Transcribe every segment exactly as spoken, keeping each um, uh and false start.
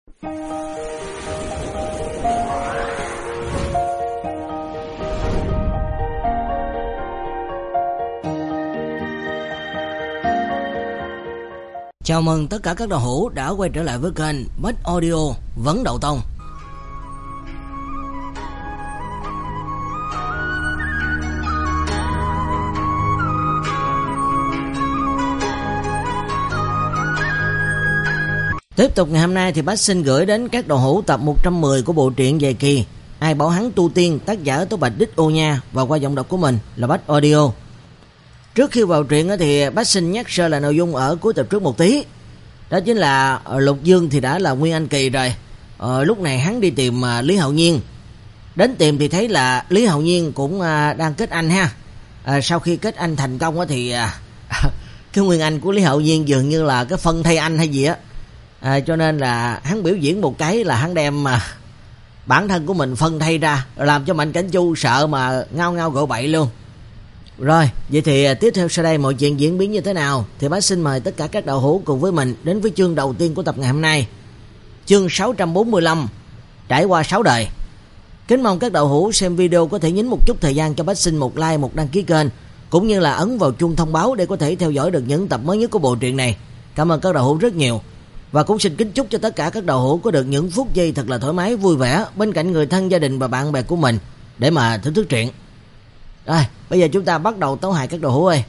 Chào mừng tất cả các đạo hữu đã quay trở lại với kênh Bách Audio Vấn Đậu Tông. Tiếp tục ngày hôm nay thì Bách xin gửi đến các đạo hữu tập một trăm mười của bộ truyện dài kỳ Ai Bảo Hắn Tu Tiên, tác giả Tố Bạch Đích Ô Nha, và qua giọng đọc của mình là Bách Audio. Trước khi vào truyện thì Bách xin nhắc sơ là nội dung ở cuối tập trước một tí. Đó chính là Lục Dương thì đã là Nguyên Anh Kỳ rồi. ờ, Lúc này hắn đi tìm Lý Hạo Nhiên. Đến tìm thì thấy là Lý Hạo Nhiên cũng đang kết anh ha. à, Sau khi kết anh thành công thì cái Nguyên Anh của Lý Hạo Nhiên dường như là cái phân thay anh hay gì á. à, Cho nên là hắn biểu diễn một cái là hắn đem mà bản thân của mình phân thay ra, làm cho Mạnh Cảnh Chu sợ mà ngao ngao gọi bậy luôn. Rồi, vậy thì tiếp theo sau đây mọi chuyện diễn biến như thế nào thì bác xin mời tất cả các đạo hữu cùng với mình đến với chương đầu tiên của tập ngày hôm nay. Chương sáu trăm bốn mươi lăm, trải qua sáu đời. Kính mong các đạo hữu xem video có thể nhấn một chút thời gian cho bác xin một like, một đăng ký kênh, cũng như là ấn vào chuông thông báo để có thể theo dõi được những tập mới nhất của bộ truyện này. Cảm ơn các đạo hữu rất nhiều. Và cũng xin kính chúc cho tất cả các đạo hữu có được những phút giây thật là thoải mái, vui vẻ bên cạnh người thân, gia đình và bạn bè của mình để mà thưởng thức truyện. Rồi, bây giờ chúng ta bắt đầu tấu hài các đạo hữu ơi.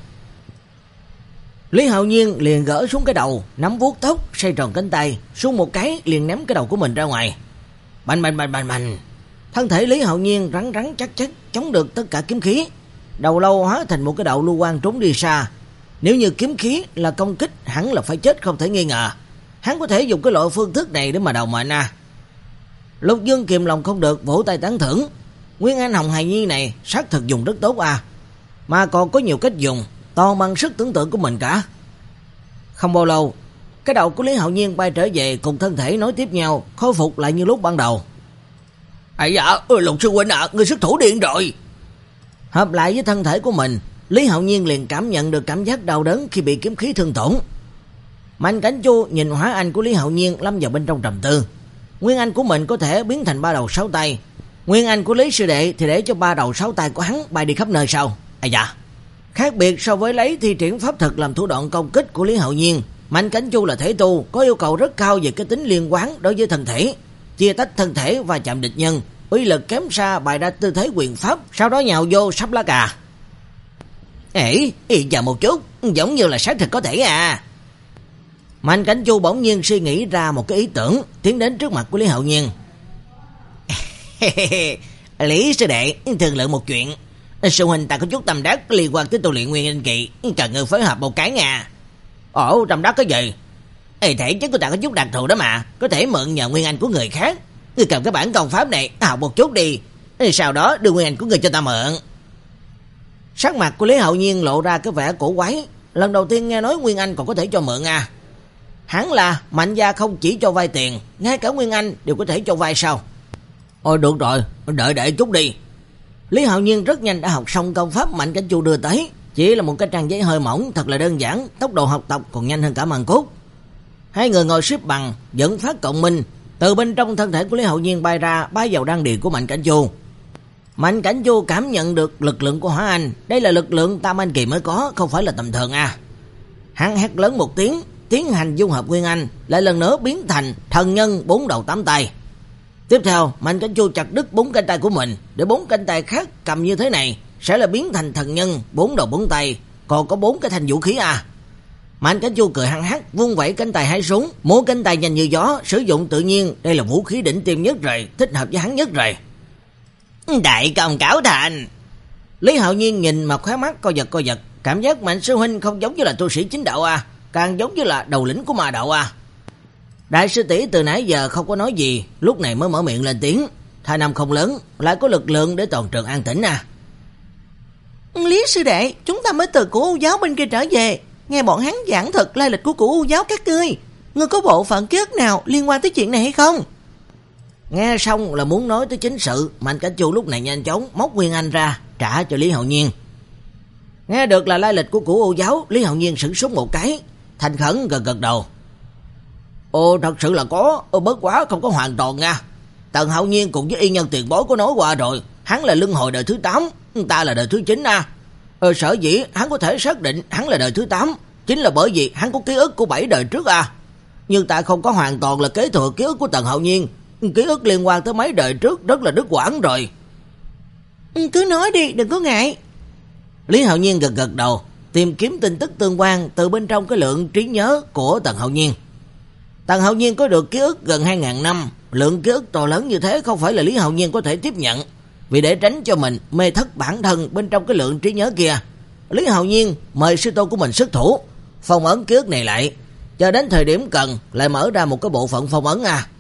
Lý Hạo Nhiên liền gỡ xuống cái đầu, nắm vuốt tóc, xoay tròn cánh tay, xuống một cái liền ném cái đầu của mình ra ngoài. Bành bành bành bành bành. Thân thể Lý Hạo Nhiên rắn rắn chắc chắc chống được tất cả kiếm khí. Đầu lâu hóa thành một cái đạo lưu quang trốn đi xa. Nếu như kiếm khí là công kích, hẳn là phải chết không thể nghi ngờ. Hắn có thể dùng cái loại phương thức này để mà đầu mệnh à. Lục Dương kìm lòng không được, vỗ tay tán thưởng. Nguyên Anh Hồng Hài Nhi này xác thực dùng rất tốt à, mà còn có nhiều cách dùng, toàn bằng sức tưởng tượng của mình cả. Không bao lâu, cái đầu của Lý Hạo Nhiên bay trở về cùng thân thể nối tiếp nhau, khôi phục lại như lúc ban đầu. Ây dạ, Lục sư huynh ạ, à, người xuất thủ điện rồi. Hợp lại với thân thể của mình, Lý Hạo Nhiên liền cảm nhận được cảm giác đau đớn khi bị kiếm khí thương tổn. Mạnh Cảnh Chu nhìn hóa anh của Lý Hạo Nhiên lâm vào bên trong trầm tư. Nguyên Anh của mình có thể biến thành ba đầu sáu tay, Nguyên Anh của Lý sư đệ thì để cho ba đầu sáu tay của hắn bay đi khắp nơi sao? À dạ. Khác biệt so với lấy thi triển pháp thực làm thủ đoạn công kích của Lý Hạo Nhiên, Mạnh Cảnh Chu là thể tu, có yêu cầu rất cao về cái tính liên quan đối với thân thể, chia tách thân thể và chạm địch nhân, uy lực kém xa, bày ra tư thế quyền pháp, sau đó nhào vô sắp lá cà. Ê, chờ một chút, giống như là xác thực có thể à. Mạnh Cảnh Chu bỗng nhiên suy nghĩ ra một cái ý tưởng, tiến đến trước mặt của Lý Hạo Nhiên. Lý sư đệ, thương lượng một chuyện. Sư huynh ta có chút tâm đắc liên quan tới tu luyện Nguyên Anh Kỳ, cần người phối hợp một cái nha. Ồ, tâm đắc cái gì? Ê, thể chất của ta có chút đặc thù đó mà, có thể mượn nhờ Nguyên Anh của người khác. Người cầm cái bản công pháp này học một chút đi, sau đó đưa Nguyên Anh của người cho ta mượn. Sắc mặt của Lý Hạo Nhiên lộ ra cái vẻ cổ quái. Lần đầu tiên nghe nói Nguyên Anh còn có thể cho mượn à. Hắn là mạnh gia không chỉ cho vay tiền, ngay cả Nguyên Anh đều có thể cho vay sao? Ôi được rồi, đợi đợi chút đi. Lý Hạo Nhiên rất nhanh đã học xong công pháp Mạnh Cảnh Chu đưa tới, chỉ là một cái trang giấy hơi mỏng, thật là đơn giản, tốc độ học tập còn nhanh hơn cả màn cốt. Hai người ngồi xếp bằng, dẫn phát cộng minh, từ bên trong thân thể của Lý Hạo Nhiên bay ra, bay vào đan điền của Mạnh Cảnh Chu. Mạnh Cảnh Chu cảm nhận được lực lượng của Hóa Anh, đây là lực lượng Tam Anh Kỳ mới có, không phải là tầm thường à. Hắn hét lớn một tiếng, tiến hành dung hợp Nguyên Anh, lại lần nữa biến thành thần nhân bốn đầu tám tay. Tiếp theo, Mạnh Cảnh Chu chặt đứt bốn cánh tay của mình, để bốn cánh tay khác cầm như thế này sẽ là biến thành thần nhân bốn đầu bốn tay, còn có bốn cái thanh vũ khí à. Mạnh Cảnh Chu cười hăng hắc, vung vẩy cánh tay hai súng, múa cánh tay nhanh như gió, sử dụng tự nhiên, đây là vũ khí đỉnh tiêm nhất rồi, thích hợp với hắn nhất rồi. Đại công cáo thành. Lý Hạo Nhiên nhìn mà khóe mắt co giật co giật, cảm giác Mạnh sư huynh không giống như là tu sĩ chính đạo à, càng giống như là đầu lĩnh của ma đạo à. Đại sư tỷ từ nãy giờ không có nói gì, lúc này mới mở miệng lên tiếng. Thai Nam không lớn, lại có lực lượng để toàn trường an tĩnh à. Lý sư đệ, chúng ta mới từ Cửu U giáo bên kia trở về, nghe bọn hắn giảng thật lai lịch của Cửu U giáo các ngươi. Ngươi có bộ phận ký ức nào liên quan tới chuyện này hay không? Nghe xong là muốn nói tới chính sự, Mạnh Cảnh Chu lúc này nhanh chóng móc Nguyên Anh ra, trả cho Lý Hạo Nhiên. Nghe được là lai lịch của Cửu U giáo, Lý Hạo Nhiên sửng sốt một cái, thành khẩn gật gật đầu. Ồ, thật sự là có, bất quá không có hoàn toàn nha. Tần Hạo Nhiên cùng với y nhân tiền bối có nói qua rồi, hắn là luân hồi đời thứ tám, ta là đời thứ chín à. Ờ, sở dĩ hắn có thể xác định hắn là đời thứ tám, chính là bởi vì hắn có ký ức của bảy đời trước à. Nhưng ta không có hoàn toàn là kế thừa ký ức của Tần Hạo Nhiên, ký ức liên quan tới mấy đời trước rất là đứt quãng rồi. Cứ nói đi, đừng có ngại. Lý Hạo Nhiên gật gật đầu, tìm kiếm tin tức tương quan từ bên trong cái lượng trí nhớ của Tần Hạo Nhiên. Tần Hạo Nhiên có được ký ức gần hai nghìn năm, lượng ký ức to lớn như thế không phải là Lý Hạo Nhiên có thể tiếp nhận. Vì để tránh cho mình mê thất bản thân bên trong cái lượng trí nhớ kia, Lý Hạo Nhiên mời sư tôn của mình xuất thủ, phong ấn ký ức này lại, cho đến thời điểm cần lại mở ra một cái bộ phận phong ấn à.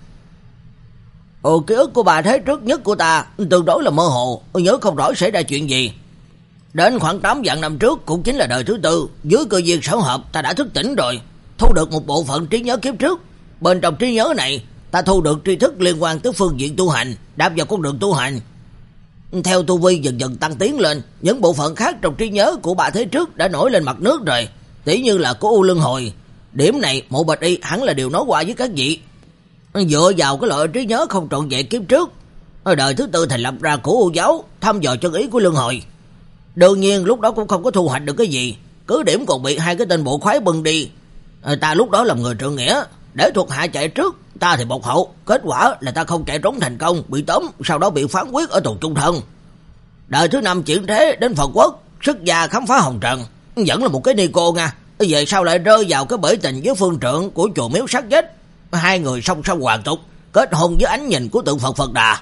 Ồ, ký ức của bà thế trước nhất của ta tương đối là mơ hồ, nhớ không rõ xảy ra chuyện gì. Đến khoảng tám vạn năm trước, cũng chính là đời thứ tư, dưới cơ duyên xảo hợp ta đã thức tỉnh rồi, thu được một bộ phận trí nhớ kiếp trước. Bên trong trí nhớ này, ta thu được tri thức liên quan tới phương diện tu hành, đạp vào con đường tu hành. Theo tu vi dần dần tăng tiến lên, những bộ phận khác trong trí nhớ của bà thế trước đã nổi lên mặt nước rồi, tỉ như là của U Luân Hồi. Điểm này Mộ Bạch Y hẳn là điều nói qua với các vị. Dựa vào cái loại trí nhớ không trọn vẹn kiếp trước, đời thứ tư thành lập ra của U giáo, thăm dò chân ý của Luân Hồi. Đương nhiên lúc đó cũng không có thu hoạch được cái gì, cứ điểm còn bị hai cái tên bộ khoái bưng đi. Ta lúc đó làm người trượng nghĩa, để thuộc hạ chạy trước, ta thì bộc hậu, kết quả là ta không chạy trốn thành công, bị tóm, sau đó bị phán quyết ở tù trung thân. Đời thứ năm chuyển thế đến Phật Quốc, xuất gia khám phá hồng trần, vẫn là một cái ni cô nha. Về sau lại rơi vào cái bể tình với phương trượng của chùa Miếu Sát Chết, hai người song song hoàn tục, kết hôn với ánh nhìn của tượng Phật Phật Đà.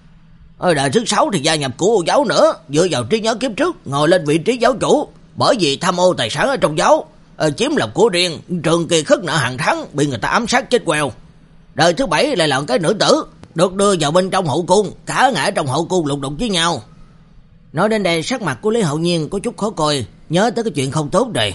Ở đời thứ sáu thì gia nhập của U giáo nữa, dựa vào trí nhớ kiếp trước ngồi lên vị trí giáo chủ, bởi vì tham ô tài sản ở trong giáo, chiếm làm của riêng, trường kỳ khất nợ hàng tháng, bị người ta ám sát chết queo. Đời thứ bảy lại là cái nữ tử, được đưa vào bên trong hậu cung, cả ngã trong hậu cung lục đục với nhau. Nói đến đây sắc mặt của Lý Hạo Nhiên có chút khó coi, nhớ tới cái chuyện không tốt rồi.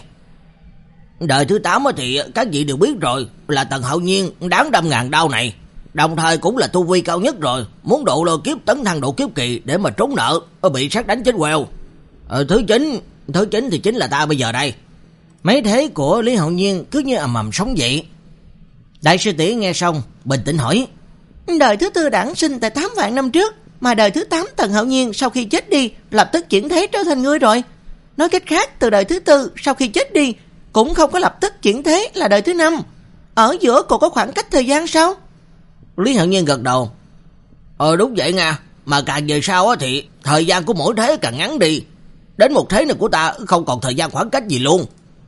Đời thứ tám thì các vị đều biết rồi, là Tần Hạo Nhiên đáng đâm ngàn đau này, đồng thời cũng là tu vi cao nhất rồi, muốn độ lôi kiếp tấn thăng độ kiếp kỳ để mà trốn nợ, bị sát đánh chết queo. Ờ, thứ chín, thứ chín thì chính là ta bây giờ đây. Mấy thế của Lý Hạo Nhiên cứ như ầm ầm sóng dậy. Đại sư tỷ nghe xong bình tĩnh hỏi: Đời thứ tư đản sinh tại tám vạn năm trước, mà đời thứ tám Tần Hạo Nhiên sau khi chết đi lập tức chuyển thế trở thành ngươi rồi. Nói cách khác, từ đời thứ tư sau khi chết đi cũng không có lập tức chuyển thế là đời thứ năm, ở giữa còn có khoảng cách thời gian sao? Lý Hạo Nhiên gật đầu: Ờ đúng vậy nha, mà càng về sau thì thời gian của mỗi thế càng ngắn đi, đến một thế này của ta không còn thời gian khoảng cách gì luôn.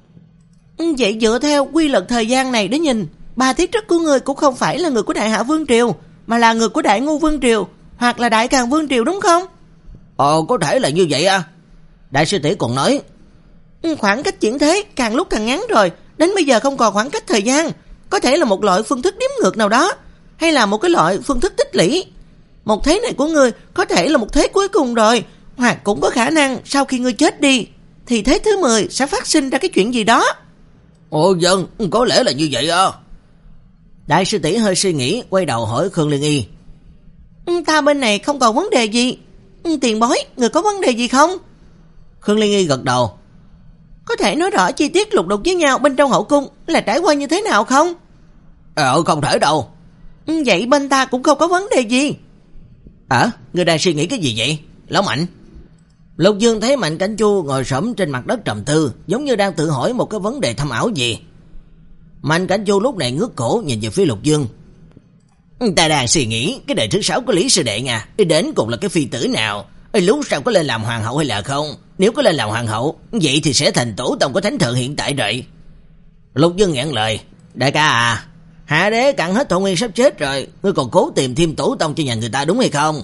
Vậy dựa theo quy luật thời gian này để nhìn, ba thế trước của ngươi cũng không phải là người của Đại Hạ Vương Triều, mà là người của Đại Ngu Vương Triều hoặc là Đại Càn Vương Triều đúng không? Ờ có thể là như vậy à. Đại sư tỷ còn nói: Khoảng cách chuyển thế càng lúc càng ngắn rồi, đến bây giờ không còn khoảng cách thời gian, có thể là một loại phương thức đếm ngược nào đó, hay là một cái loại phương thức tích lũy. Một thế này của ngươi có thể là một thế cuối cùng rồi, hoặc cũng có khả năng sau khi ngươi chết đi thì thế thứ mười sẽ phát sinh ra cái chuyện gì đó. Ồ dân, có lẽ là như vậy à. Đại sư tỷ hơi suy nghĩ, quay đầu hỏi Khương Liên Y: Ta bên này không còn vấn đề gì, tiền bối, người có vấn đề gì không? Khương Liên Y gật đầu: Có thể nói rõ chi tiết lục đục với nhau bên trong hậu cung là trải qua như thế nào không? Ờ không thể đâu. Vậy bên ta cũng không có vấn đề gì. À, người đang suy nghĩ cái gì vậy? Lão Mạnh. Lục Dương thấy Mạnh Cảnh Chu ngồi xổm trên mặt đất trầm tư, giống như đang tự hỏi một cái vấn đề thâm ảo gì. Mạnh Cảnh Chu lúc này ngước cổ nhìn về phía Lục Dương: Ta đang suy nghĩ cái đời thứ sáu của Lý sư đệ nha, đến cùng là cái phi tử nào, lúc sau có lên làm hoàng hậu hay là không? Nếu có lên làm hoàng hậu, vậy thì sẽ thành tổ tông của thánh thượng hiện tại rồi. Lục Dương ngẹn lời: Đại ca à, Hạ đế cạn hết thọ nguyên sắp chết rồi, ngươi còn cố tìm thêm tổ tông cho nhà người ta đúng hay không?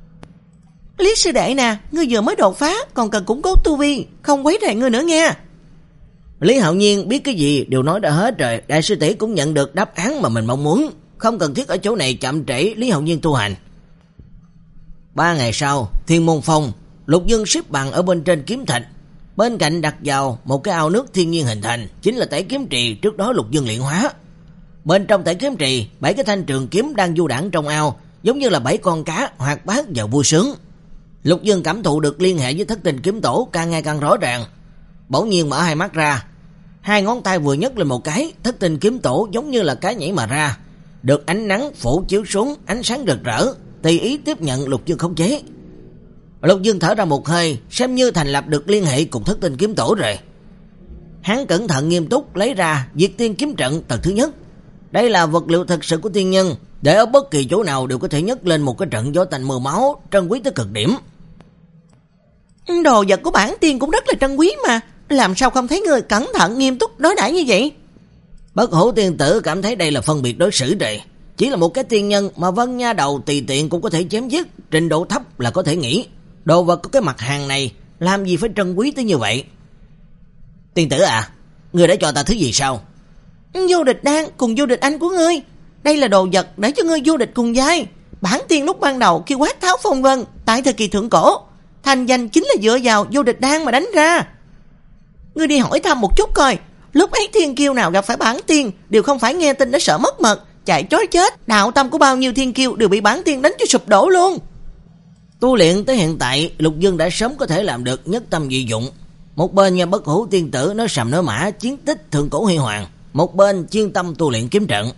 Lý sư đệ nè, ngươi vừa mới đột phá, còn cần củng cố tu vi, không quấy rầy ngươi nữa nha. Lý Hạo Nhiên biết cái gì đều nói đã hết rồi, đại sư tỷ cũng nhận được đáp án mà mình mong muốn, không cần thiết ở chỗ này chậm trễ Lý Hạo Nhiên tu hành. Ba ngày sau, Thiên Môn Phong, Lục Dương xếp bằng ở bên trên kiếm thạch, bên cạnh đặt vào một cái ao nước thiên nhiên hình thành, chính là tẩy kiếm trì trước đó Lục Dương luyện hóa. Bên trong tẩy kiếm trì, bảy cái thanh trường kiếm đang du đãng trong ao, giống như là bảy con cá hoạt bát và vui sướng. Lục Dương cảm thụ được liên hệ với thất tình kiếm tổ càng ngày càng rõ ràng. Bỗng nhiên mở hai mắt ra, hai ngón tay vừa nhấc lên một cái, thất tình kiếm tổ giống như là cá nhảy mà ra, được ánh nắng phủ chiếu xuống, ánh sáng rực rỡ, tùy ý tiếp nhận Lục Dương khống chế. Lục Dương thở ra một hơi, xem như thành lập được liên hệ cùng Thất Tinh kiếm tổ rồi. Hắn cẩn thận nghiêm túc lấy ra Diệt Tiên kiếm trận tầng thứ nhất. Đây là vật liệu thật sự của tiên nhân, để ở bất kỳ chỗ nào đều có thể nhấc lên một cái trận gió tanh mưa máu, trân quý tới cực điểm. Đồ vật của bản tiên cũng rất là trân quý mà, làm sao không thấy người cẩn thận nghiêm túc đối đãi như vậy? Bất Hủ tiên tử cảm thấy đây là phân biệt đối xử rồi. Chỉ là một cái tiên nhân mà Vân Nha Đầu tùy tiện cũng có thể chém giết, trình độ thấp là có thể nghĩ. Đồ vật của cái mặt hàng này làm gì phải trân quý tới như vậy? Tiên tử à, ngươi đã cho ta thứ gì sao? Vô địch đan cùng vô địch anh của ngươi. Đây là đồ vật để cho ngươi vô địch cùng giai. Bản tiên lúc ban đầu khi quát tháo phong vân tại thời kỳ thượng cổ, thành danh chính là dựa vào vô địch đan mà đánh ra. Ngươi đi hỏi thăm một chút coi, lúc ấy thiên kiêu nào gặp phải bản tiên đều không phải nghe tin đã sợ mất mật, chạy trối chết. Đạo tâm của bao nhiêu thiên kiêu đều bị bản tiên đánh cho sụp đổ luôn. Tu luyện tới hiện tại, Lục Dương đã sớm có thể làm được nhất tâm nhị dụng. Một bên nhà Bất Hủ tiên tử nói sầm nói mã chiến tích thượng cổ huy hoàng, một bên chuyên tâm tu luyện kiếm trận.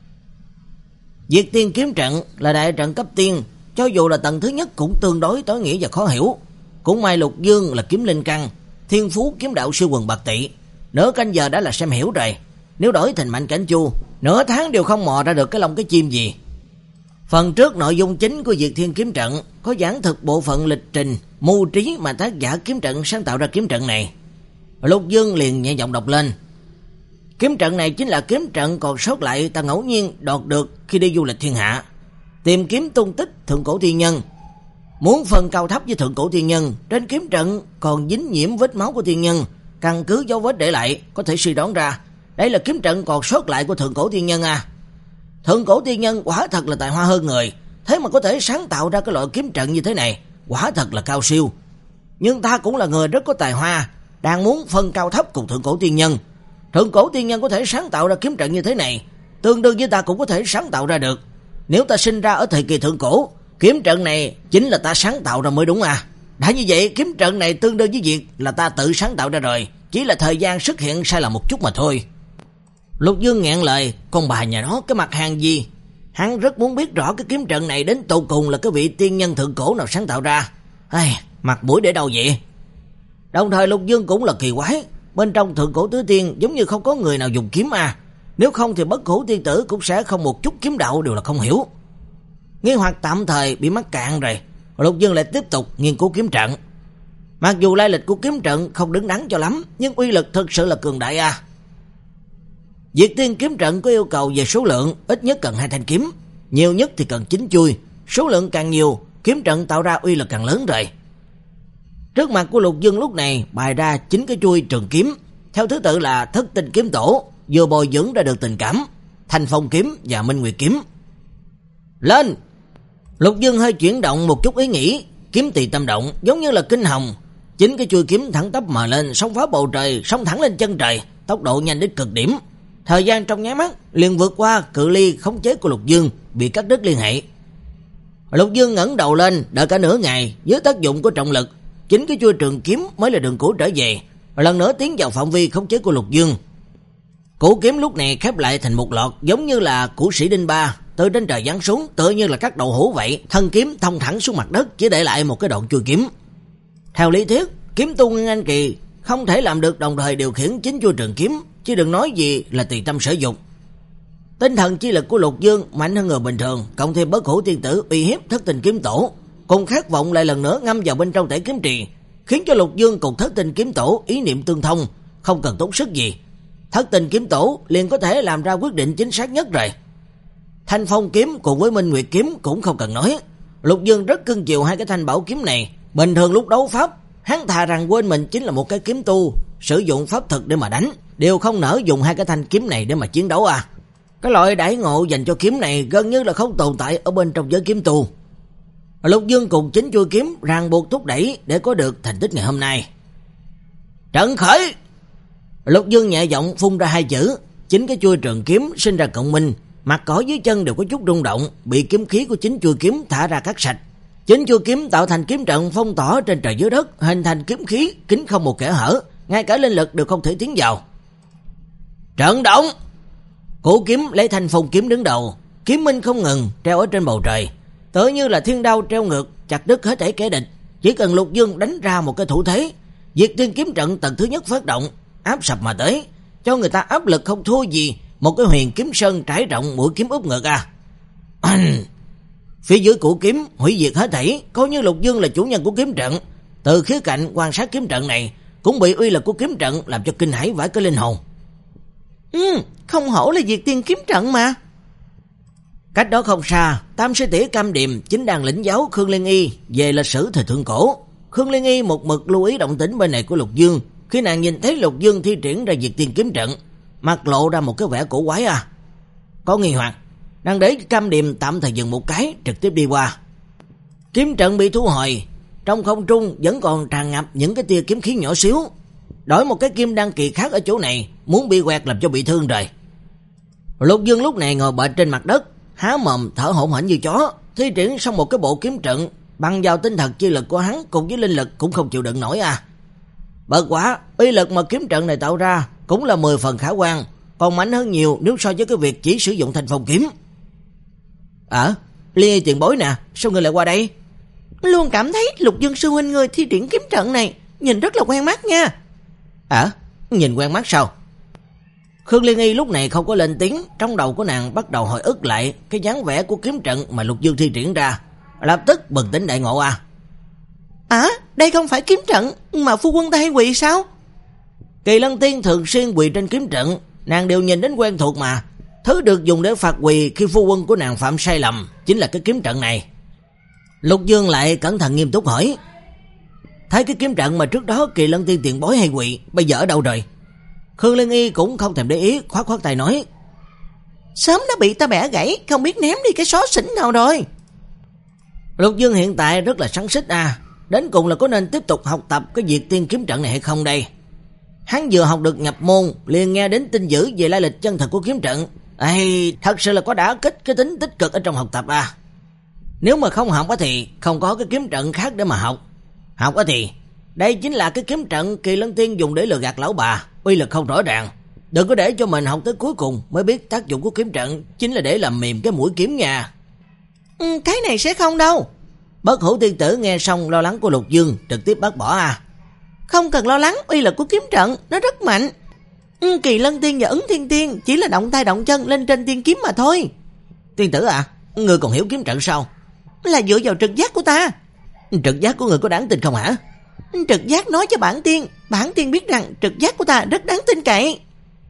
Diệt Tiên kiếm trận là đại trận cấp tiên, cho dù là tầng thứ nhất cũng tương đối tối nghĩa và khó hiểu. Cũng may Lục Dương là kiếm linh căn, thiên phú kiếm đạo siêu quần bạc tỷ, nửa canh giờ đã là xem hiểu rồi. Nếu đổi thành Mạnh Cảnh Chu, nửa tháng đều không mò ra được cái lông cái chim gì. Phần trước nội dung chính của Diệt Thiên kiếm trận có giảng thực bộ phận lịch trình, mưu trí mà tác giả kiếm trận sáng tạo ra kiếm trận này. Lục Dương liền nhẹ giọng đọc lên. Kiếm trận này chính là kiếm trận còn sót lại ta ngẫu nhiên đoạt được khi đi du lịch thiên hạ, tìm kiếm tung tích thượng cổ tiên nhân. Muốn phần cao thấp với thượng cổ tiên nhân, trên kiếm trận còn dính nhiễm vết máu của tiên nhân, căn cứ dấu vết để lại có thể suy đoán ra đây là kiếm trận còn sót lại của thượng cổ tiên nhân à. Thượng cổ tiên nhân quả thật là tài hoa hơn người, thế mà có thể sáng tạo ra cái loại kiếm trận như thế này, quả thật là cao siêu. Nhưng ta cũng là người rất có tài hoa, đang muốn phân cao thấp cùng thượng cổ tiên nhân. Thượng cổ tiên nhân có thể sáng tạo ra kiếm trận như thế này, tương đương với ta cũng có thể sáng tạo ra được. Nếu ta sinh ra ở thời kỳ thượng cổ, kiếm trận này chính là ta sáng tạo ra mới đúng à. Đã như vậy, kiếm trận này tương đương với việc là ta tự sáng tạo ra rồi, chỉ là thời gian xuất hiện sai lầm một chút mà thôi. Lục Dương nghẹn lời, con bà nhà nó cái mặt hàng gì? Hắn rất muốn biết rõ cái kiếm trận này đến tột cùng là cái vị tiên nhân thượng cổ nào sáng tạo ra. Ai, mặt mũi để đâu vậy? Đồng thời Lục Dương cũng là kỳ quái, bên trong thượng cổ tứ tiên giống như không có người nào dùng kiếm à. Nếu không thì Bất Hủ tiên tử cũng sẽ không một chút kiếm đạo đều là không hiểu. Nghi hoặc tạm thời bị mắc cạn rồi, Lục Dương lại tiếp tục nghiên cứu kiếm trận. Mặc dù lai lịch của kiếm trận không đứng đắn cho lắm, nhưng uy lực thực sự là cường đại à. Diệt Tiên kiếm trận có yêu cầu về số lượng, ít nhất cần hai thanh kiếm, nhiều nhất thì cần chín chuôi. Số lượng càng nhiều, kiếm trận tạo ra uy lực càng lớn rồi. Trước mặt của Lục Dương lúc này bày ra chín cái chuôi trường kiếm, theo thứ tự là Thất Tinh kiếm tổ, vừa bồi dưỡng ra được tình cảm, Thanh Phong kiếm và Minh Nguyệt kiếm. Lên! Lục Dương hơi chuyển động một chút ý nghĩ, kiếm tỳ tâm động giống như là kinh hồng, chín cái chuôi kiếm thẳng tắp mà lên, xông phá bầu trời, xông thẳng lên chân trời, tốc độ nhanh đến cực điểm. Thời gian trong nháy mắt liền vượt qua cự ly khống chế của Lục Dương, bị cắt đứt liên hệ. Lục Dương ngẩng đầu lên, đợi cả nửa ngày, dưới tác dụng của trọng lực, chính cái chuôi trường kiếm mới là đường cũ trở về, lần nữa tiến vào phạm vi khống chế của Lục Dương. Củ kiếm lúc này khép lại thành một lọt, giống như là củ sĩ đinh ba từ trên trời giáng xuống, tựa như là các đậu hũ vậy. Thân kiếm thông thẳng xuống mặt đất, chỉ để lại một cái đoạn chuôi kiếm. Theo lý thuyết, kiếm tu Nguyên Anh kỳ không thể làm được đồng thời điều khiển chính chuôi trường kiếm, chứ đừng nói gì là tùy tâm sử dụng. Tinh thần chi lực của Lục Dương mạnh hơn người bình thường, cộng thêm Bất Hủ tiên tử uy hiếp Thất Tinh kiếm tổ, cùng khát vọng lại lần nữa ngâm vào bên trong thể kiếm trì, khiến cho Lục Dương cùng Thất Tinh kiếm tổ ý niệm tương thông, không cần tốn sức gì. Thất Tinh kiếm tổ liền có thể làm ra quyết định chính xác nhất rồi. Thanh Phong kiếm cùng với Minh Nguyệt kiếm cũng không cần nói, Lục Dương rất cưng chiều hai cái thanh bảo kiếm này. Bình thường lúc đấu pháp, hắn thà rằng quên mình chính là một cái kiếm tu, sử dụng pháp thực để mà đánh, đều không nỡ dùng hai cái thanh kiếm này để mà chiến đấu à. Cái loại đãi ngộ dành cho kiếm này gần như là không tồn tại ở bên trong giới kiếm tu. Lục Dương cùng chính chuôi kiếm ràng buộc thúc đẩy để có được thành tích ngày hôm nay. Trận khởi! Lục Dương nhẹ giọng phun ra hai chữ, chính cái chuôi trường kiếm sinh ra cộng minh, mặt cỏ dưới chân đều có chút rung động, bị kiếm khí của chính chuôi kiếm thả ra cắt sạch. Chính chuôi kiếm tạo thành kiếm trận phong tỏa trên trời dưới đất, hình thành kiếm khí kín không một kẽ hở, ngay cả linh lực đều không thể tiến vào. Trận động! Cổ kiếm lấy Thanh Phong kiếm đứng đầu, kiếm minh không ngừng treo ở trên bầu trời, tựa như là thiên đao treo ngược, chặt đứt hết thảy kẻ địch. Chỉ cần Lục Dương đánh ra một cái thủ thế, Diệt Tiên kiếm trận tầng thứ nhất phát động, áp sập mà tới, cho người ta áp lực không thua gì một cái Huyền Kiếm Sơn trải rộng mũi kiếm úp ngực à. Anh, phía dưới củ kiếm hủy diệt hết thảy, coi như Lục Dương là chủ nhân của kiếm trận. Từ khía cạnh quan sát kiếm trận này, cũng bị uy lực của kiếm trận làm cho kinh hãi vãi cái linh hồn. Ừ, không hổ là Diệt Tiên kiếm trận mà. Cách đó không xa, Tam sư tỷ Cam Điềm chính đang lĩnh giáo Khương Liên Y về lịch sử thời thượng cổ. Khương Liên Y một mực lưu ý động tĩnh bên này của Lục Dương. Khi nàng nhìn thấy Lục Dương thi triển ra Diệt Tiên kiếm trận, mặt lộ ra một cái vẻ cổ quái à. Có nghi hoặc, nàng để Cam Điềm tạm thời dừng một cái, trực tiếp đi qua. Kiếm trận bị thu hồi, trong không trung vẫn còn tràn ngập những cái tia kiếm khí nhỏ xíu. Đổi một cái kim đăng kỳ khác ở chỗ này, muốn bị quẹt làm cho bị thương rồi. Lục Dương lúc này ngồi bệt trên mặt đất, há mồm thở hổn hển như chó, thi triển xong một cái bộ kiếm trận, bằng vào tinh thần chi lực của hắn cùng với linh lực cũng không chịu đựng nổi à. Bất quả, uy lực mà kiếm trận này tạo ra cũng là mười phần khả quan, còn mạnh hơn nhiều nếu so với cái việc chỉ sử dụng thanh phong kiếm. Ờ, Liên Y tiền bối nè, sao ngươi lại qua đây? Luôn cảm thấy Lục Dương sư huynh ngươi thi triển kiếm trận này nhìn rất là quen mắt nha. Ờ, nhìn quen mắt sao? Khương Liên Y lúc này không có lên tiếng, trong đầu của nàng bắt đầu hồi ức lại cái dáng vẻ của kiếm trận mà Lục Dương thi triển ra, lập tức bừng tỉnh đại ngộ à. À, đây không phải kiếm trận mà phu quân ta hay quỳ sao? Kỳ Lân Tiên thường xuyên quỳ trên kiếm trận, nàng đều nhìn đến quen thuộc mà. Thứ được dùng để phạt quỳ khi phu quân của nàng phạm sai lầm chính là cái kiếm trận này. Lục Dương lại cẩn thận nghiêm túc hỏi, thấy cái kiếm trận mà trước đó Kỳ Lân Tiên tiền bối hay quỳ bây giờ ở đâu rồi? Khương Liên Y cũng không thèm để ý, khoát khoát tay nói, sớm đã bị ta bẻ gãy, không biết ném đi cái xó xỉnh nào rồi. Lục Dương hiện tại rất là sắn xích à, đến cùng là có nên tiếp tục học tập cái Diệt Tiên kiếm trận này hay không đây? Hắn vừa học được nhập môn, liền nghe đến tin dữ về lai lịch chân thật của kiếm trận. Ây, thật sự là có đả kích cái tính tích cực ở trong học tập à. Nếu mà không học thì không có cái kiếm trận khác để mà học. Học thì đây chính là cái kiếm trận Kỳ Lân Tiên dùng để lừa gạt lão bà, uy lực không rõ ràng. Đừng có để cho mình học tới cuối cùng mới biết tác dụng của kiếm trận chính là để làm mềm cái mũi kiếm nha. Ừ, cái này sẽ không đâu. Bất Hủ tiên tử nghe xong lo lắng của Lục Dương, trực tiếp bác bỏ à. Không cần lo lắng, uy lực của kiếm trận nó rất mạnh. Ừ, Kỳ Lân Tiên và Ứng Thiên Tiên chỉ là động tay động chân lên trên tiên kiếm mà thôi. Tiên tử à, ngươi còn hiểu kiếm trận sao? Là dựa vào trực giác của ta. Trực giác của ngươi có đáng tin không hả? Trực giác nói cho bản tiên, bản tiên biết rằng trực giác của ta rất đáng tin cậy.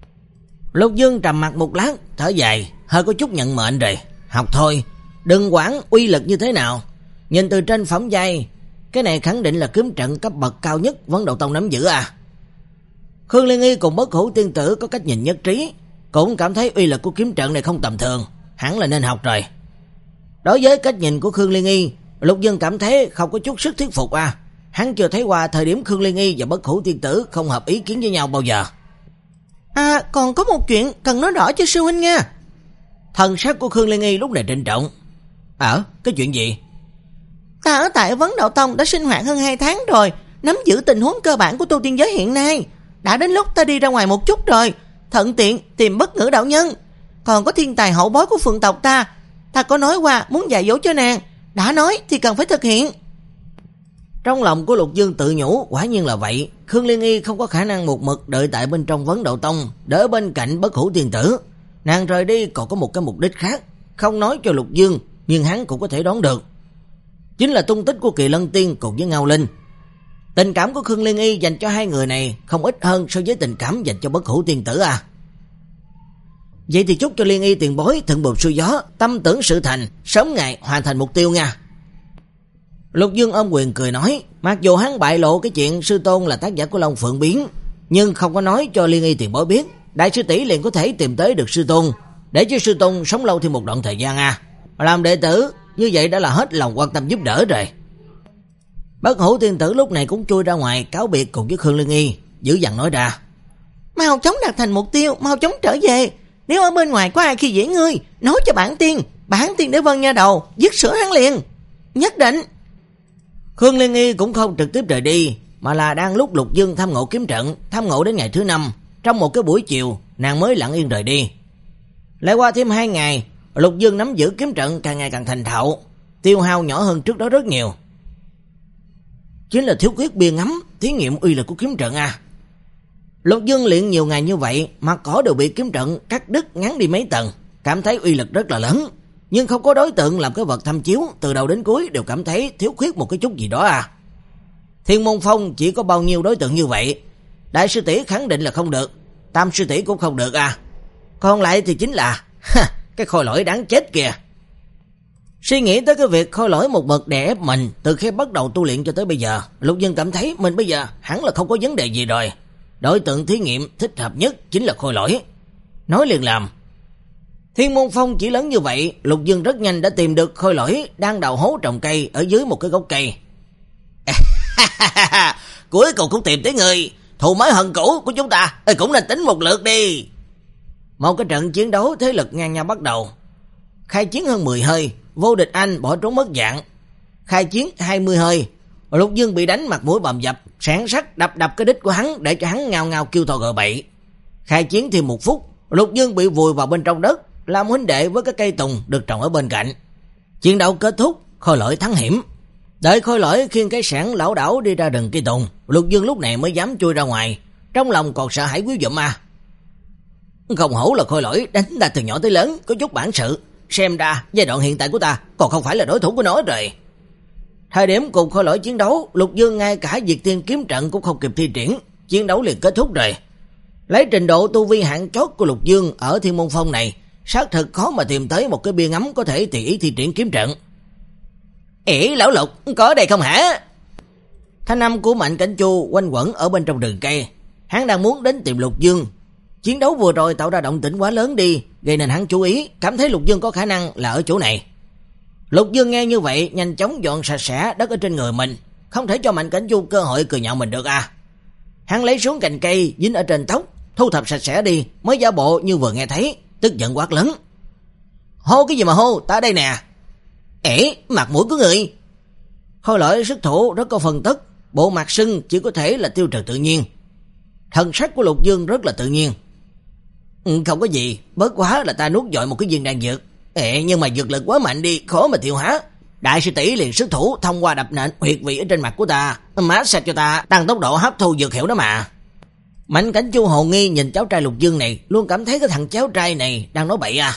Lục Dương trầm mặt một lát, thở dài, hơi có chút nhận mệnh rồi. Học thôi, đừng quản uy lực như thế nào. Nhìn từ trên phẩm giai, cái này khẳng định là kiếm trận cấp bậc cao nhất Vấn Đậu Tông nắm giữ à. Khương Liên Y cùng Bất Hủ tiên tử có cách nhìn nhất trí, cũng cảm thấy uy lực của kiếm trận này không tầm thường, hẳn là nên học rồi. Đối với cách nhìn của Khương Liên Y, Lục Dương cảm thấy không có chút sức thuyết phục à. Hắn chưa thấy qua thời điểm Khương Liên Y và Bất Hủ tiên tử không hợp ý kiến với nhau bao giờ. À, còn có một chuyện cần nói rõ cho sư huynh nha. Thần sắc của Khương Liên Y lúc này trịnh trọng. Ở, cái chuyện gì? Ta ở tại Vấn Đậu Tông đã sinh hoạt hơn hai tháng rồi, nắm giữ tình huống cơ bản của tu tiên giới hiện nay. Đã đến lúc ta đi ra ngoài một chút rồi, thuận tiện tìm Bất Ngữ đạo nhân. Còn có thiên tài hậu bối của phượng tộc ta, ta có nói qua muốn dạy dỗ cho nàng, đã nói thì cần phải thực hiện. Trong lòng của Lục Dương tự nhủ, quả nhiên là vậy. Khương Liên Y không có khả năng một mực đợi tại bên trong Vấn Đậu Tông, đỡ bên cạnh Bất Hủ tiên tử. Nàng rời đi còn có một cái mục đích khác, không nói cho Lục Dương, nhưng hắn cũng có thể đoán được. Chính là tung tích của Kỳ Lân Tiên cùng với Ngao Linh. Tình cảm của Khương Liên Y dành cho hai người này không ít hơn so với tình cảm dành cho Bất Hủ tiên tử à. Vậy thì chúc cho Liên Y tiền bối thuận buồm xuôi gió, tâm tưởng sự thành, sớm ngày hoàn thành mục tiêu nha. Lục Dương ôm quyền cười nói, mặc dù hắn bại lộ cái chuyện sư tôn là tác giả của Long Phượng Biến, nhưng không có nói cho Liên Y tiền bối biết, đại sư tỷ liền có thể tìm tới được sư tôn, để cho sư tôn sống lâu thêm một đoạn thời gian à. Làm đệ tử như vậy đã là hết lòng quan tâm giúp đỡ rồi. Bất Hủ tiên tử lúc này cũng chui ra ngoài cáo biệt cùng với Khương Liên Y, dữ dằn nói ra, mau chóng đạt thành mục tiêu, mau chóng trở về. Nếu ở bên ngoài có ai khi dễ ngươi, nói cho bản tiên, bản tiên để vâng nha đầu, dứt sữa hắn liền. Nhất định. Khương Liên Y cũng không trực tiếp rời đi, mà là đang lúc Lục Dương tham ngộ kiếm trận, tham ngộ đến ngày thứ năm, trong một cái buổi chiều, nàng mới lặng yên rời đi. Lại qua thêm hai ngày, Lục Dương nắm giữ kiếm trận càng ngày càng thành thạo, tiêu hao nhỏ hơn trước đó rất nhiều. Chính là thiếu khuyết bia ngắm, thí nghiệm uy lực của kiếm trận à. Lục Dương luyện nhiều ngày như vậy, mặt cỏ đều bị kiếm trận cắt đứt ngắn đi mấy tầng, cảm thấy uy lực rất là lớn, nhưng không có đối tượng làm cái vật tham chiếu, từ đầu đến cuối đều cảm thấy thiếu khuyết một cái chút gì đó à. Thiên Môn Phong chỉ có bao nhiêu đối tượng như vậy, đại sư tỷ khẳng định là không được, tam sư tỷ cũng không được à. Còn lại thì chính là ha, cái khôi lỗi đáng chết kìa. Suy nghĩ tới cái việc khôi lỗi một mực đè ép mình từ khi bắt đầu tu luyện cho tới bây giờ, Lục Dương cảm thấy mình bây giờ hẳn là không có vấn đề gì rồi. Đối tượng thí nghiệm thích hợp nhất chính là khôi lỗi. Nói liền làm. Thiên Môn Phong chỉ lớn như vậy, Lục Dương rất nhanh đã tìm được khôi lỗi đang đào hố trồng cây ở dưới một cái gốc cây. Cuối cùng cũng tìm tới người, thù mới hận cũ của chúng ta cũng nên tính một lượt đi. Một cái trận chiến đấu thế lực ngang nhau bắt đầu. Khai chiến hơn mười hơi, Vô Địch Anh bỏ trốn mất dạng. Khai chiến hai mươi hơi, Lục Dương bị đánh mặt mũi bầm dập, sản sắt đập đập cái đít của hắn để cho hắn ngao ngao kêu to gọi bậy. Khai chiến thêm một phút, Lục Dương bị vùi vào bên trong đất, làm huynh đệ với cái cây tùng được trồng ở bên cạnh. Chiến đấu kết thúc, khôi lỗi thắng hiểm. Đợi khôi lỗi khiêng cái sản lão đảo đi ra rừng cây tùng, Lục Dương lúc này mới dám chui ra ngoài, trong lòng còn sợ hãi quý dụm à. Không hổ là khôi lỗi đánh ta từ nhỏ tới lớn, có chút bản sự, xem ra giai đoạn hiện tại của ta còn không phải là đối thủ của nó rồi. Thời điểm cùng khôi lỗi chiến đấu, Lục Dương ngay cả diệt tiên kiếm trận cũng không kịp thi triển, chiến đấu liền kết thúc rồi. Lấy trình độ tu vi hạng chót của Lục Dương ở Thiên Môn Phong này, xác thực khó mà tìm tới một cái bia ngắm có thể tùy ý thi triển kiếm trận. Ỷ lão Lục, có đây không hả? Thanh âm của Mạnh Cảnh Chu quanh quẩn ở bên trong rừng cây. Hắn đang muốn đến tìm Lục Dương. Chiến đấu vừa rồi tạo ra động tĩnh quá lớn đi, gây nên hắn chú ý, cảm thấy Lục Dương có khả năng là ở chỗ này. Lục Dương nghe như vậy, nhanh chóng dọn sạch sẽ đất ở trên người mình, không thể cho Mạnh Cảnh Chu cơ hội cười nhạo mình được à. Hắn lấy xuống cành cây dính ở trên tóc, thu thập sạch sẽ đi, mới giả bộ như vừa nghe thấy, tức giận quát lớn. Hô cái gì mà hô, ta đây nè. Ể, mặt mũi của người. Khôi lỗi sức thủ rất có phân tức, bộ mặt sưng chỉ có thể là tiêu trừ tự nhiên. Thần sắc của Lục Dương rất là tự nhiên. Ừ, không có gì, bớt quá là ta nuốt dội một cái viên đan dược. Ê, nhưng mà dược lực quá mạnh đi, khó mà tiêu hóa. Đại sư tỷ liền sức thủ thông qua đập nện huyệt vị ở trên mặt của ta, mát sạch cho ta, tăng tốc độ hấp thu dược hiệu đó mà. Mạnh Cảnh Chu hồ nghi nhìn cháu trai Lục Dương này, luôn cảm thấy cái thằng cháu trai này đang nói bậy à.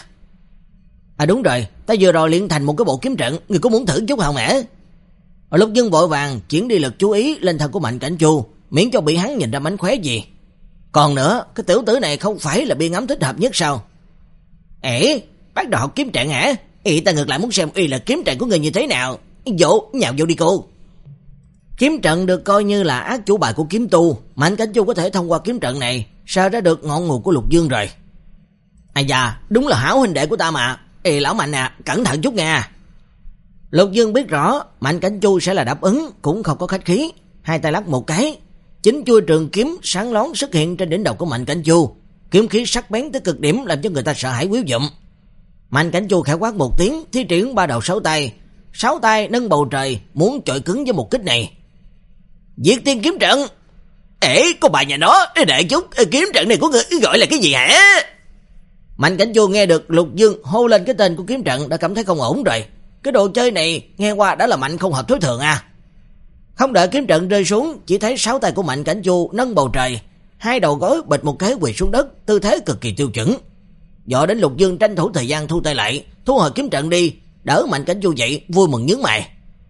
À đúng rồi, ta vừa rồi luyện thành một cái bộ kiếm trận, người có muốn thử chút không hả? Lục Dương vội vàng chuyển đi lực chú ý lên thân của Mạnh Cảnh Chu, miễn cho bị hắn nhìn ra mánh khóe gì. Còn nữa, cái tiểu tử này không phải là bia ngắm thích hợp nhất sao? Ê, bắt đầu học kiếm trận hả? Ý ta ngược lại muốn xem uy lực kiếm trận của người như thế nào. Vô, nhào vô đi cô. Kiếm trận được coi như là ác chủ bài của kiếm tu, Mạnh Cảnh Chu có thể thông qua kiếm trận này sờ ra được ngọn nguồn của Lục Dương rồi. À dạ, đúng là hảo huynh đệ của ta mà. Ê lão Mạnh à, cẩn thận chút nha. Lục Dương biết rõ Mạnh Cảnh Chu sẽ là đáp ứng, cũng không có khách khí, hai tay lắc một cái, chính chuôi trường kiếm sáng lón xuất hiện trên đỉnh đầu của Mạnh Cảnh Chu, kiếm khí sắc bén tới cực điểm làm cho người ta sợ hãi quýu dụm. Mạnh Cảnh Chu khẽ quát một tiếng, thi triển ba đầu sáu tay, sáu tay nâng bầu trời, muốn chọi cứng với một kích này. Diệt tiên kiếm trận. Ê, có bà nhà nó, để chút, kiếm trận này của người gọi là cái gì hả? Mạnh Cảnh Chu nghe được Lục Dương hô lên cái tên của kiếm trận đã cảm thấy không ổn rồi. Cái đồ chơi này nghe qua đã là mạnh không hợp thói thường à. Không đợi kiếm trận rơi xuống, chỉ thấy sáu tay của Mạnh Cảnh Chu nâng bầu trời, hai đầu gối bịch một cái quỳ xuống đất, tư thế cực kỳ tiêu chuẩn. Dọ đến Lục Dương tranh thủ thời gian thu tay lại, thu hồi kiếm trận đi, đỡ Mạnh Cảnh Chu dậy, vui mừng nhướng mày.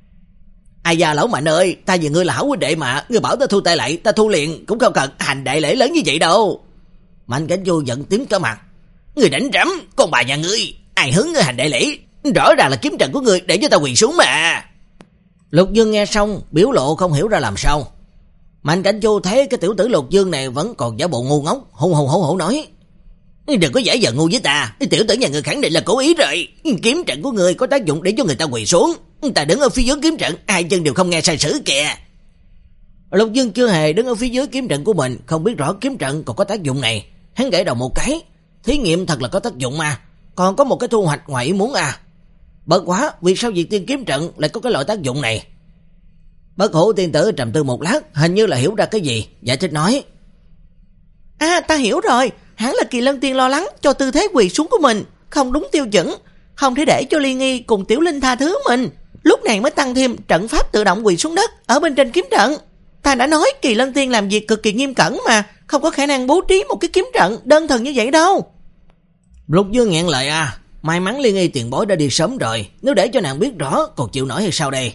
Ai da lão Mạnh ơi, ta vì ngươi là hảo huynh đệ mà, ngươi bảo ta thu tay lại, ta thu liền, cũng không cần hành đại lễ lớn như vậy đâu. Mạnh Cảnh Chu giận tím cả mặt. Ngươi đánh rắm, con bà nhà ngươi, ai hứng ngươi hành đại lễ, rõ ràng là kiếm trận của ngươi để cho ta quỳ xuống mà. Lục Dương nghe xong, biểu lộ không hiểu ra làm sao. Mạnh Cảnh Chu thấy cái tiểu tử Lục Dương này vẫn còn giả bộ ngu ngốc, hùng hùng hổ hổ nói. Đừng có giả vờ ngu với ta, tiểu tử nhà ngươi khẳng định là cố ý rồi. Kiếm trận của ngươi có tác dụng để cho người ta quỳ xuống. Ta đứng ở phía dưới kiếm trận, hai chân đều không nghe sai sử kìa. Lục Dương chưa hề đứng ở phía dưới kiếm trận của mình, không biết rõ kiếm trận còn có tác dụng này. Hắn gãy đầu một cái, thí nghiệm thật là có tác dụng mà, còn có một cái thu hoạch ngoài ý muốn à. Bất quá, vì sao diệt tiên kiếm trận lại có cái loại tác dụng này? Bất Hủ tiên tử trầm tư một lát, hình như là hiểu ra cái gì, giải thích nói. À, ta hiểu rồi, hắn là Kỳ Lân Tiên lo lắng cho tư thế quỳ xuống của mình không đúng tiêu chuẩn, không thể để cho Liên Nghi cùng Tiểu Linh tha thứ mình. Lúc này mới tăng thêm trận pháp tự động quỳ xuống đất ở bên trên kiếm trận. Ta đã nói Kỳ Lân Tiên làm việc cực kỳ nghiêm cẩn mà, không có khả năng bố trí một cái kiếm trận đơn thuần như vậy đâu. Lục Dương nghẹn lời à, may mắn Liên Nghi tiền bối đã đi sớm rồi, nếu để cho nàng biết rõ còn chịu nổi hay sao đây?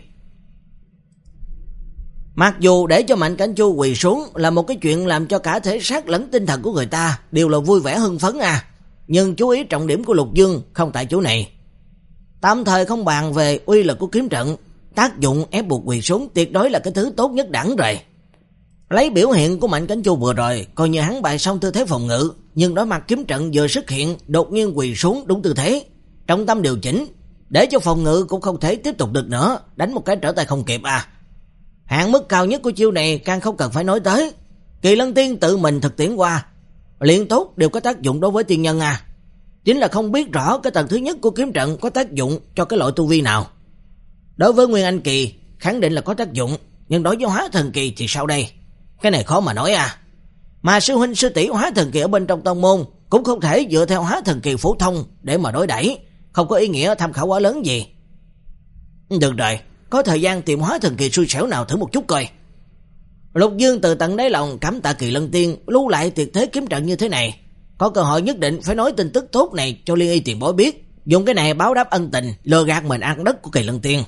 Mặc dù để cho Mạnh Cảnh Chu quỳ xuống là một cái chuyện làm cho cả thể xác lẫn tinh thần của người ta đều là vui vẻ hưng phấn à, nhưng chú ý trọng điểm của Lục Dương không tại chỗ này. Tạm thời không bàn về uy lực của kiếm trận, tác dụng ép buộc quỳ xuống tuyệt đối là cái thứ tốt nhất đẳng rồi. Lấy biểu hiện của Mạnh Cảnh Chu vừa rồi, coi như hắn bày xong tư thế phòng ngự, nhưng đối mặt kiếm trận vừa xuất hiện, đột nhiên quỳ xuống đúng tư thế, trọng tâm điều chỉnh, để cho phòng ngự cũng không thể tiếp tục được nữa, đánh một cái trở tay không kịp à. Hạn mức cao nhất của chiêu này càng không cần phải nói tới, Kỳ Lân Tiên tự mình thực tiễn qua, luyện tốt đều có tác dụng đối với tiên nhân à. Chính là không biết rõ cái tầng thứ nhất của kiếm trận có tác dụng cho cái loại tu vi nào. Đối với Nguyên Anh Kỳ khẳng định là có tác dụng, nhưng đối với Hóa Thần Kỳ thì sao đây? Cái này khó mà nói à. Mà sư huynh sư tỷ Hóa Thần Kỳ ở bên trong tông môn cũng không thể dựa theo Hóa Thần Kỳ phổ thông để mà đối đẩy, không có ý nghĩa tham khảo quá lớn gì. Được rồi, có thời gian tìm Hóa Thần Kỳ xui xẻo nào thử một chút coi. Lục Dương từ tận đáy lòng cảm tạ Kỳ Lân Tiên lưu lại tuyệt thế kiếm trận như thế này, có cơ hội nhất định phải nói tin tức tốt này cho Liên Y tiền bối biết, dùng cái này báo đáp ân tình, lừa gạt mình ăn đất của Kỳ Lân Tiên.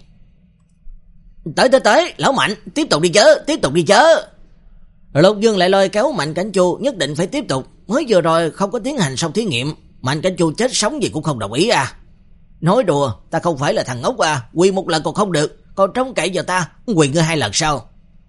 Tới tới tới, lão Mạnh, tiếp tục đi chớ, tiếp tục đi chớ. Lục Dương lại lôi kéo Mạnh Cảnh Chu nhất định phải tiếp tục, mới vừa rồi không có tiến hành xong thí nghiệm, Mạnh Cảnh Chu chết sống gì cũng không đồng ý à. Nói đùa, ta không phải là thằng ngốc à, quỳ một lần còn không được, còn trông cậy vào ta, quỳ ngươi hai lần sao?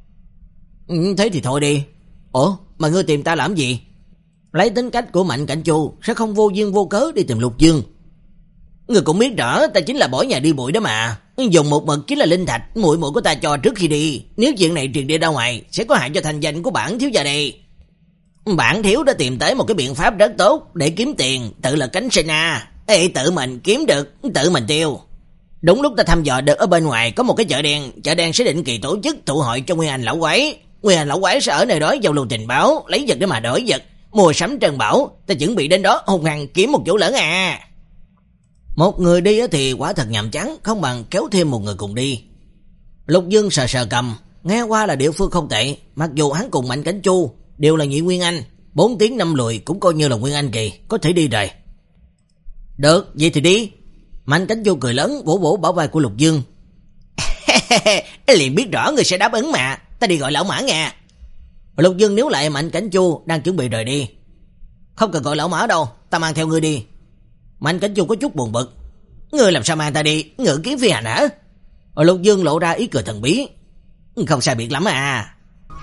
Ừ, thế thì thôi đi. Ủa, mà ngươi tìm ta làm gì? Lấy tính cách của Mạnh Cảnh Chu sẽ không vô duyên vô cớ đi tìm Lục Dương. Ngươi cũng biết rõ ta chính là bỏ nhà đi bụi đó mà, dùng một mực chính là linh thạch muội muội của ta cho trước khi đi, nếu chuyện này truyền đi ra ngoài sẽ có hại cho thành danh của bản thiếu gia đây. Bản thiếu đã tìm tới một cái biện pháp rất tốt để kiếm tiền, tự lực cánh sinh à. Ê, tự mình kiếm được, tự mình tiêu. Đúng lúc ta thăm dò được ở bên ngoài có một cái chợ đen, chợ đen sẽ định kỳ tổ chức tụ hội cho Nguyên Anh lão quái. Nguyên Anh lão quái sẽ ở nơi đó giao lưu tình báo, lấy vật để mà đổi vật, mua sắm trân bảo, ta chuẩn bị đến đó hùng hăng kiếm một chỗ lớn à. Một người đi thì quả thật nhàm chán, không bằng kéo thêm một người cùng đi. Lục Dương sờ sờ cầm, nghe qua là địa phương không tệ, mặc dù hắn cùng Mạnh Cảnh Chu đều là nhị Nguyên Anh, bốn tiếng năm lùi cũng coi như là Nguyên Anh kỳ, có thể đi rồi. Được, vậy thì đi. Mạnh Cảnh Chu cười lớn vỗ vỗ bảo vai của Lục Dương. Liền biết rõ người sẽ đáp ứng mà, ta đi gọi lão Mã nghe. Lục Dương níu lại Mạnh Cảnh Chu đang chuẩn bị rời đi. Không cần gọi lão Mã đâu, ta mang theo ngươi đi. Mạnh Cảnh Chu có chút buồn bực. Ngươi làm sao mang ta đi, ngự kiếm phi hành hả? Lục Dương lộ ra ý cười thần bí. Không sai biệt lắm à.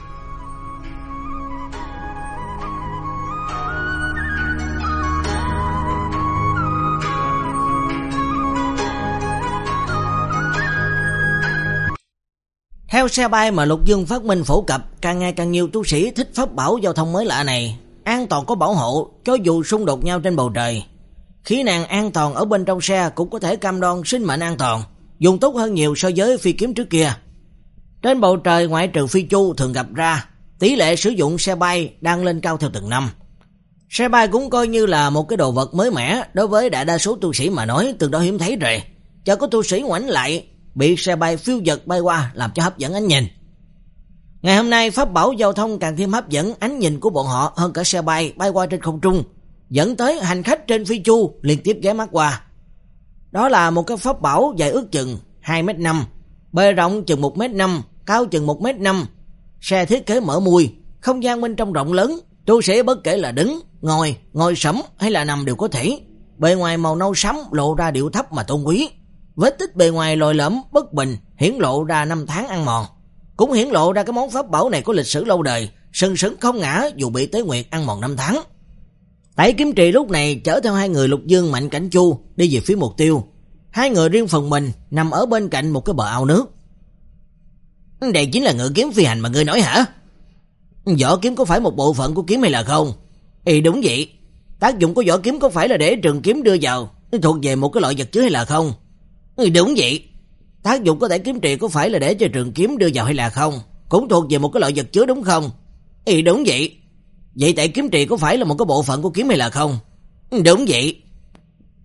Theo xe bay mà Lục Dương phát minh phổ cập, càng ngày càng nhiều tu sĩ thích pháp bảo giao thông mới lạ này, an toàn có bảo hộ, cho dù xung đột nhau trên bầu trời. Khí nạn an toàn ở bên trong xe cũng có thể cam đoan sinh mệnh an toàn, dùng tốt hơn nhiều so với phi kiếm trước kia. Trên bầu trời ngoại trừ phi chu thường gặp ra, tỷ lệ sử dụng xe bay đang lên cao theo từng năm. Xe bay cũng coi như là một cái đồ vật mới mẻ đối với đại đa số tu sĩ mà nói, tương đối hiếm thấy rồi. Chợ có tu sĩ ngoảnh lại bị xe bay phiêu dật bay qua làm cho hấp dẫn ánh nhìn. Ngày hôm nay pháp bảo giao thông càng thêm hấp dẫn ánh nhìn của bọn họ hơn cả xe bay bay qua trên không trung, dẫn tới hành khách trên phi chu liên tiếp ghé mắt qua. Đó là một cái pháp bảo dài ước chừng hai mét năm, bề rộng chừng một mét năm, cao chừng một mét năm. Xe thiết kế mở mui, không gian bên trong rộng lớn, tu sĩ bất kể là đứng, ngồi, ngồi sẫm hay là nằm đều có thể. Bề ngoài màu nâu sẫm lộ ra điệu thấp mà tôn quý. Vết tích bề ngoài lồi lõm bất bình hiển lộ ra năm tháng ăn mòn, cũng hiển lộ ra cái món pháp bảo này có lịch sử lâu đời, sừng sững không ngã dù bị Tế Nguyệt ăn mòn năm tháng. Tẩy Kiếm Trì lúc này chở theo hai người Lục Dương, Mạnh Cảnh Chu đi về phía mục tiêu. Hai người riêng phần mình nằm ở bên cạnh một cái bờ ao nước. Đây chính là ngự kiếm phi hành mà ngươi nói hả? Vỏ kiếm có phải một bộ phận của kiếm hay là không? Ý đúng vậy. Tác dụng của vỏ kiếm có phải là để trường kiếm đưa vào, thuộc về một cái loại vật chứa hay là không? Ừ, đúng vậy. Tác dụng của Tẩy Kiếm Trì có phải là để cho trường kiếm đưa vào hay là không? Cũng thuộc về một cái loại vật chứa đúng không? Ừ, đúng vậy. Vậy Tẩy Kiếm Trì có phải là một cái bộ phận của kiếm hay là không? Ừ, đúng vậy.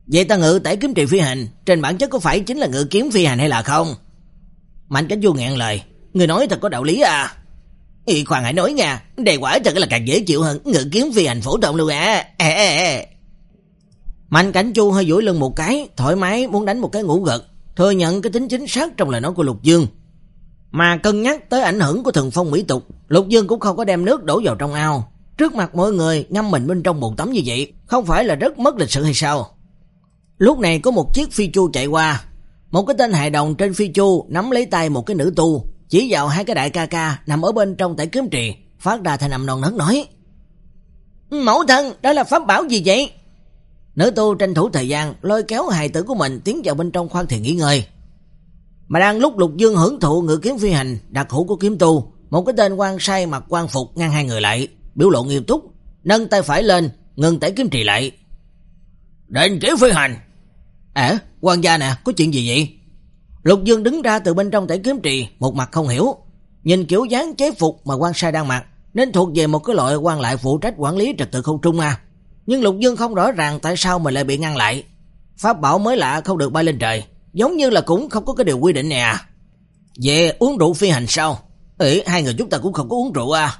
Vậy ta ngự tẩy kiếm trì phi hành, trên bản chất có phải chính là ngự kiếm phi hành hay là không? Mạnh Cảnh Du nghẹn lời, người nói thật có đạo lý à. Ý khoan hãy nói nha, đây quả thật là càng dễ chịu hơn ngự kiếm phi hành phổ thông luôn à. À, à, à. Mạnh Cảnh Du hơi duỗi lưng một cái, thoải mái muốn đánh một cái ngủ gật, thừa nhận cái tính chính xác trong lời nói của Lục Dương. Mà cân nhắc tới ảnh hưởng của thần phong mỹ tục, Lục Dương cũng không có đem nước đổ vào trong ao. Trước mặt mọi người ngâm mình bên trong bồn tắm như vậy, không phải là rất mất lịch sự hay sao? Lúc này có một chiếc phi chu chạy qua, một cái tên hài đồng trên phi chu nắm lấy tay một cái nữ tu, chỉ vào hai cái đại ca ca nằm ở bên trong tẩy kiếm trì, phát ra thanh âm non nớt nói: Mẫu thân, đó là pháp bảo gì vậy? Nữ tu tranh thủ thời gian lôi kéo hài tử của mình tiến vào bên trong khoang thuyền nghỉ ngơi. Mà đang lúc Lục Dương hưởng thụ ngự kiếm phi hành đặc hữu của kiếm tu, một cái tên quan sai mặc quan phục ngăn hai người lại, biểu lộ nghiêm túc, nâng tay phải lên, ngừng tẩy kiếm trì lại. Định chỉ phi hành. À, quan gia nè, có chuyện gì vậy? Lục Dương đứng ra từ bên trong tẩy kiếm trì, một mặt không hiểu. Nhìn kiểu dáng chế phục mà quan sai đang mặc, nên thuộc về một cái loại quan lại phụ trách quản lý trật tự không trung à. Nhưng Lục Dương không rõ ràng tại sao mình lại bị ngăn lại. Pháp bảo mới lạ không được bay lên trời, giống như là cũng không có cái điều quy định này à. Về uống rượu phi hành sao? Ý, hai người chúng ta cũng không có uống rượu à.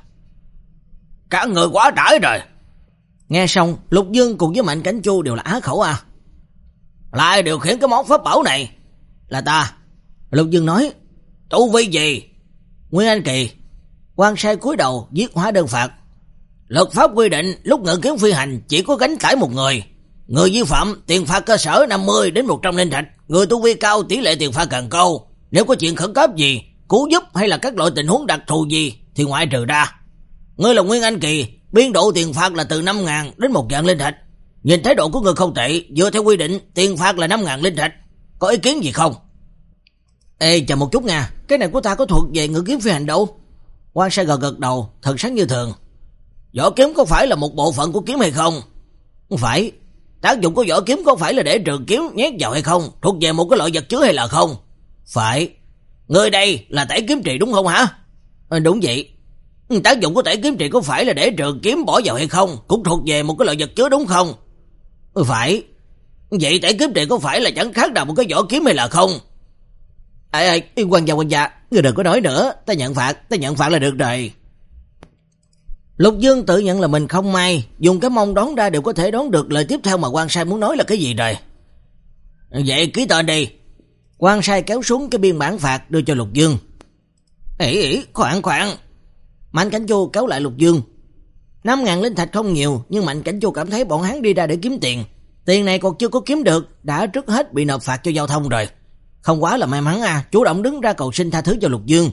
Cả người quá trải rồi. Nghe xong, Lục Dương cùng với Mạnh Cảnh Du đều là á khẩu à. Lại điều khiển cái món pháp bảo này? Là ta. Lục Dương nói. Tu vi gì? Nguyên Anh kỳ. Quan sai cúi đầu viết hóa đơn phạt. Luật pháp quy định lúc ngự kiếm phi hành chỉ có gánh tải một người. Người vi phạm tiền phạt cơ sở năm mươi đến một trăm linh thạch. Người tu vi cao tỷ lệ tiền phạt càng cao. Nếu có chuyện khẩn cấp gì, cứu giúp hay là các loại tình huống đặc thù gì thì ngoại trừ ra. Ngươi là Nguyên Anh kỳ, biên độ tiền phạt là từ năm ngàn đến một vạn linh thạch. Nhìn thái độ của người không tệ, dựa theo quy định tiền phạt là năm ngàn linh thạch. Có ý kiến gì không? Ê, chờ một chút nha, cái này của ta có thuộc về ngự kiếm phi hành đâu? Quan sai gật gật đầu, thần sắc như thường. Vỏ kiếm có phải là một bộ phận của kiếm hay không? Không phải. Tác dụng của vỏ kiếm có phải là để trường kiếm nhét vào hay không? Thuộc về một cái loại vật chứa hay là không? Phải. Người đây là tẩy kiếm trì đúng không hả? À, đúng vậy. Tác dụng của tẩy kiếm trì có phải là để trường kiếm bỏ vào hay không? Cũng thuộc về một cái loại vật chứa đúng không? Ừ, phải. Vậy tẩy kiếm trì có phải là chẳng khác nào một cái vỏ kiếm hay là không? Ê, ê, quan gia quan gia, người đừng có nói nữa, ta nhận phạt, ta nhận phạt là được rồi. Lục Dương tự nhận là mình không may, dùng cái mông đoán ra đều có thể đoán được lời tiếp theo mà quan sai muốn nói là cái gì rồi. Vậy ký tên đi. Quan sai kéo xuống cái biên bản phạt đưa cho Lục Dương. Ê, ê, khoan khoan. Mạnh Cảnh Du kéo lại Lục Dương. năm ngàn linh thạch không nhiều, nhưng Mạnh Cảnh Du cảm thấy bọn hắn đi ra để kiếm tiền. Tiền này còn chưa có kiếm được, đã trước hết bị nộp phạt cho giao thông rồi. Không quá là may mắn à, chủ động đứng ra cầu xin tha thứ cho Lục Dương.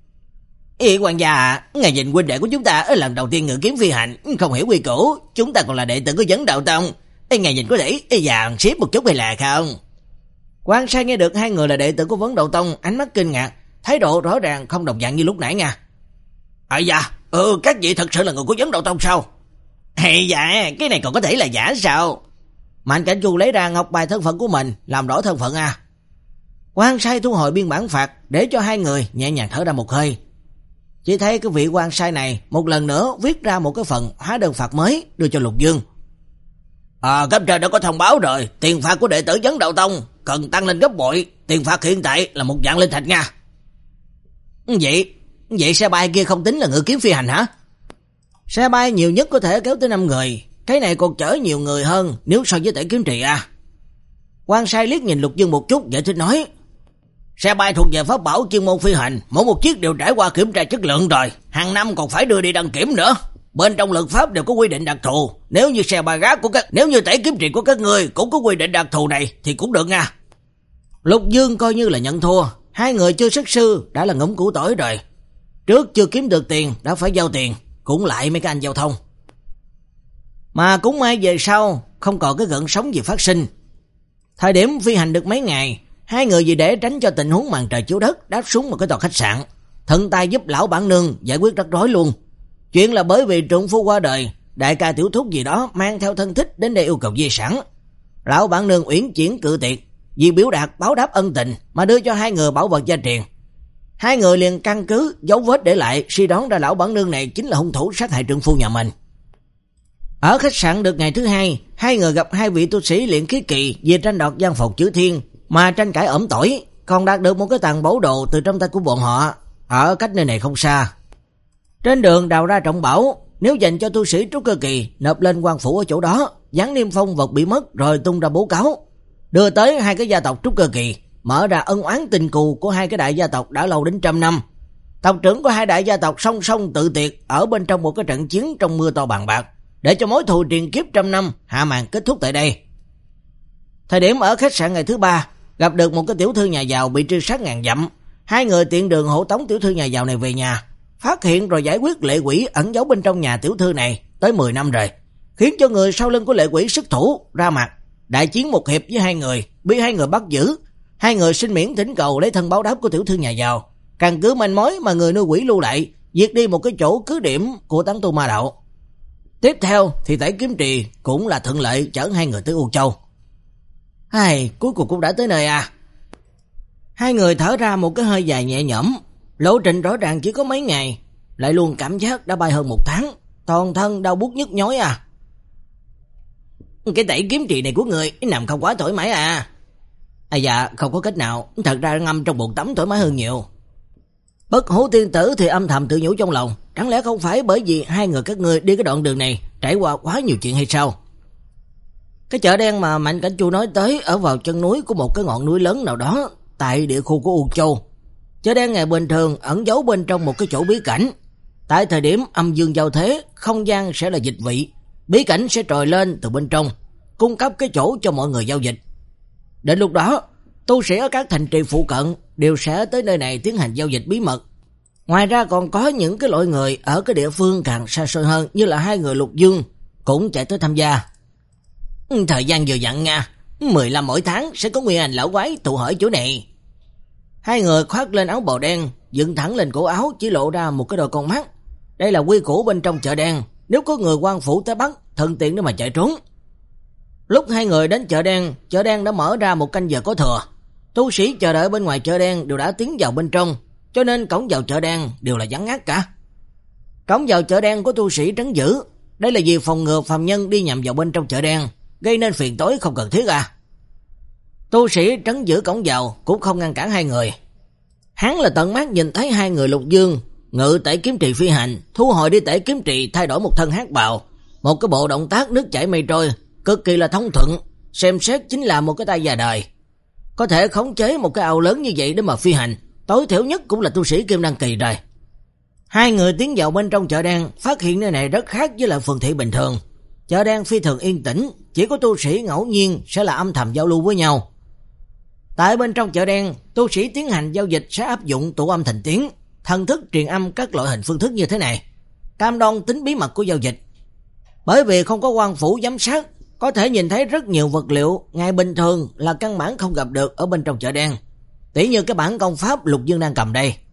Ý quan gia à, ngài nhìn huynh đệ của chúng ta ở lần đầu tiên ngự kiếm phi hành, không hiểu quy củ, chúng ta còn là đệ tử của Vấn Đạo Tông. Ê, ngài nhìn có thể vàng xếp một chút hay là không? Quan sai nghe được hai người là đệ tử của Vấn Đạo Tông, ánh mắt kinh ngạc, thái độ rõ ràng không đồng dạng như lúc nãy nha. À dạ, ừ, các vị thật sự là người của Vấn Đạo Tông sao? Hay dạ, cái này còn có thể là giả sao? Mạnh Cảnh Du lấy ra ngọc bài thân phận của mình, làm rõ thân phận à. Quan sai thu hồi biên bản phạt để cho hai người nhẹ nhàng thở ra một hơi. Chỉ thấy cái vị quan sai này một lần nữa viết ra một cái phần hóa đơn phạt mới đưa cho Lục Dương. À, cấp trên đã có thông báo rồi, tiền phạt của đệ tử Vấn Đạo Tông cần tăng lên gấp bội, tiền phạt hiện tại là một vạn linh thạch nha. Vậy, vậy xe bay kia không tính là ngự kiếm phi hành hả? Xe bay nhiều nhất có thể kéo tới năm người, cái này còn chở nhiều người hơn nếu so với tẩy kiếm trì à. Quan sai liếc nhìn Lục Dương một chút, giải thích nói. Xe bay thuộc về pháp bảo chuyên môn phi hành, mỗi một chiếc đều trải qua kiểm tra chất lượng rồi, hàng năm còn phải đưa đi đăng kiểm nữa. Bên trong luật pháp đều có quy định đặc thù, nếu như xe bay gác của các, nếu như tẩy kiếm trì của các ngươi cũng có quy định đặc thù này thì cũng được nha. Lục Dương coi như là nhận thua, hai người chưa xuất sư đã là ngỗng củ tỏi rồi. Trước chưa kiếm được tiền đã phải giao tiền, cũng lại mấy cái anh giao thông. Mà cũng may về sau không còn cái gợn sóng gì phát sinh. Thời điểm phi hành được mấy ngày, hai người vì để tránh cho tình huống màn trời chiếu đất đáp xuống một cái tòa khách sạn, thuận tay giúp lão bản nương giải quyết rắc rối luôn. Chuyện là bởi vì trượng phu qua đời, đại ca tiểu thúc gì đó mang theo thân thích đến đây yêu cầu di sản. Lão bản nương uyển chuyển cự tuyệt, vì biểu đạt báo đáp ân tình mà đưa cho hai người bảo vật gia truyền. Hai người liền căn cứ dấu vết để lại suy đoán ra lão bản nương này chính là hung thủ sát hại trượng phu nhà mình. Ở khách sạn được ngày thứ hai, hai người gặp hai vị tu sĩ luyện khí kỳ vì tranh đoạt gian phòng chữ thiên mà tranh cãi ỏm tỏi, còn đạt được một cái tàn báu đồ từ trong tay của bọn họ, ở cách nơi này không xa. Trên đường đào ra trọng bảo, nếu dành cho tu sĩ trúc cơ kỳ, nộp lên quan phủ ở chỗ đó, dán niêm phong vật bị mất rồi tung ra bố cáo, đưa tới hai cái gia tộc trúc cơ kỳ, mở ra ân oán tình cù của hai cái đại gia tộc đã lâu đến trăm năm. Tộc trưởng của hai đại gia tộc song song tự tiệt ở bên trong một cái trận chiến trong mưa to bàn bạc, để cho mối thù truyền kiếp trăm năm hạ màn kết thúc tại đây. Thời điểm ở khách sạn ngày thứ ba, gặp được một cái tiểu thư nhà giàu bị truy sát ngàn dặm, hai người tiện đường hộ tống tiểu thư nhà giàu này về nhà, phát hiện rồi giải quyết lệ quỷ ẩn giấu bên trong nhà tiểu thư này tới mười năm rồi, khiến cho người sau lưng của lệ quỷ xuất thủ ra mặt đại chiến một hiệp với hai người, bị hai người bắt giữ. Hai người xin miễn thỉnh cầu lấy thân báo đáp của tiểu thư nhà giàu, căn cứ manh mối mà người nuôi quỷ lưu lại, diệt đi một cái chỗ cứ điểm của tán tu ma đạo. Tiếp theo thì Tẩy Kiếm Trì cũng là thuận lợi chở hai người tới U Châu. Hai, cuối cùng cũng đã tới nơi à. Hai người thở ra một cái hơi dài nhẹ nhõm, lộ trình rõ ràng chỉ có mấy ngày, lại luôn cảm giác đã bay hơn một tháng, toàn thân đau buốt nhức nhối à. Cái Tẩy Kiếm Trì này của người nằm không quá thoải mái à. À dạ, không có cách nào, thật ra ngâm trong bồn tắm thoải mái hơn nhiều. Bất Hủ tiên tử thì âm thầm tự nhủ trong lòng, chẳng lẽ không phải bởi vì hai người các ngươi đi cái đoạn đường này trải qua quá nhiều chuyện hay sao? Cái chợ đen mà Mạnh Cảnh Chu nói tới ở vào chân núi của một cái ngọn núi lớn nào đó tại địa khu của U Châu. Chợ đen ngày bình thường ẩn giấu bên trong một cái chỗ bí cảnh. Tại thời điểm âm dương giao thế, không gian sẽ là dịch vị, bí cảnh sẽ trồi lên từ bên trong, cung cấp cái chỗ cho mọi người giao dịch. Đến lúc đó, tu sĩ ở các thành trì phụ cận đều sẽ tới nơi này tiến hành giao dịch bí mật. Ngoài ra còn có những cái loại người ở cái địa phương càng xa xôi hơn, như là hai người Lục Dương cũng chạy tới tham gia. Thời gian vừa dặn nha, mười lăm mỗi tháng sẽ có nguyên ảnh lão quái tụ hỏi chỗ này. Hai người khoác lên áo bào đen, dựng thẳng lên cổ áo chỉ lộ ra một cái đôi con mắt. Đây là quy củ bên trong chợ đen, nếu có người quan phủ tới bắt, thuận tiện để mà chạy trốn. Lúc hai người đến chợ đen, chợ đen đã mở ra một canh giờ có thừa. Tu sĩ chờ đợi bên ngoài chợ đen đều đã tiến vào bên trong, cho nên cổng vào chợ đen đều là vắng ngắt cả. Cổng vào chợ đen của tu sĩ trấn giữ, đây là vì phòng ngừa phàm nhân đi nhầm vào bên trong chợ đen, gây nên phiền toái không cần thiết à. Tu sĩ trấn giữ cổng vào cũng không ngăn cản hai người. Hắn là tận mắt nhìn thấy hai người Lục Dương ngự Tẩy Kiếm Trì phi hành, thu hồi đi Tẩy Kiếm Trì thay đổi một thân hắc bào, một cái bộ động tác nước chảy mây trôi, cực kỳ là thông thuận, xem xét chính là một cái tay già đời. Có thể khống chế một cái ao lớn như vậy để mà phi hành, tối thiểu nhất cũng là tu sĩ kim đăng kỳ rồi. Hai người tiến vào bên trong chợ đen, phát hiện nơi này rất khác với lại phường thị bình thường. Chợ đen phi thường yên tĩnh, chỉ có tu sĩ ngẫu nhiên sẽ là âm thầm giao lưu với nhau. Tại bên trong chợ đen, tu sĩ tiến hành giao dịch sẽ áp dụng tụ âm thành tiếng, thần thức truyền âm các loại hình phương thức như thế này, cam đoan tính bí mật của giao dịch. Bởi vì không có quan phủ giám sát, có thể nhìn thấy rất nhiều vật liệu ngày bình thường là căn bản không gặp được ở bên trong chợ đen. Tỉ như cái bản công pháp Lục Dương đang cầm đây.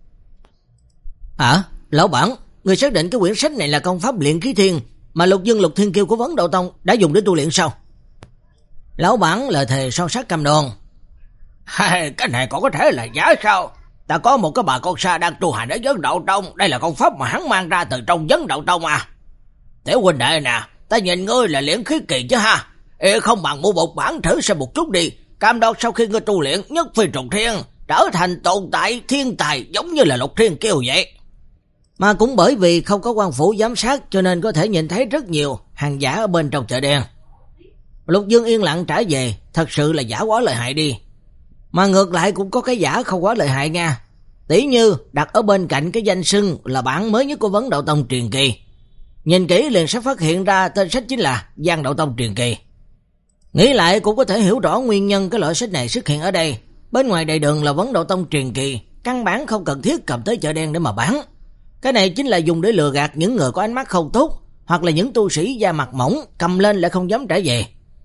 À, lão bản, người xác định cái quyển sách này là công pháp luyện khí thiên mà Lục Dương Lục Thiên Kiêu của Vấn Đạo Tông đã dùng để tu luyện sao? Lão bản lời thề son sắt cam đoan. Hay, cái này còn có thể là giả sao? Ta có một cái bà con xa đang tu hành ở Vấn Đạo Tông, đây là công pháp mà hắn mang ra từ trong Vấn Đạo Tông à. Tiểu huynh đệ nè, ta nhìn ngươi là luyện khí kỳ chứ ha. Ê, không bằng mua một bản thử xem một chút đi, cam đoan sau khi ngươi tu luyện nhất phi trùng thiên, trở thành tồn tại thiên tài giống như là Lục Thiên Kiêu vậy. Mà cũng bởi vì không có quan phủ giám sát cho nên có thể nhìn thấy rất nhiều hàng giả ở bên trong chợ đen. Lục Dương yên lặng trả về, thật sự là giả quá lợi hại đi. Mà ngược lại cũng có cái giả không quá lợi hại nha. Tỷ như đặt ở bên cạnh cái danh xưng là bản mới nhất của Vấn Đạo Tông truyền kỳ. Nhìn kỹ liền sẽ phát hiện ra tên sách chính là Giang Đạo Tông truyền kỳ. Nghĩ lại cũng có thể hiểu rõ nguyên nhân cái loại sách này xuất hiện ở đây. Bên ngoài đầy đường là Vấn Đạo Tông truyền kỳ, căn bản không cần thiết cầm tới chợ đen để mà bán. Cái này chính là dùng để lừa gạt những người có ánh mắt không tốt, hoặc là những tu sĩ da mặt mỏng cầm lên lại không dám trả về.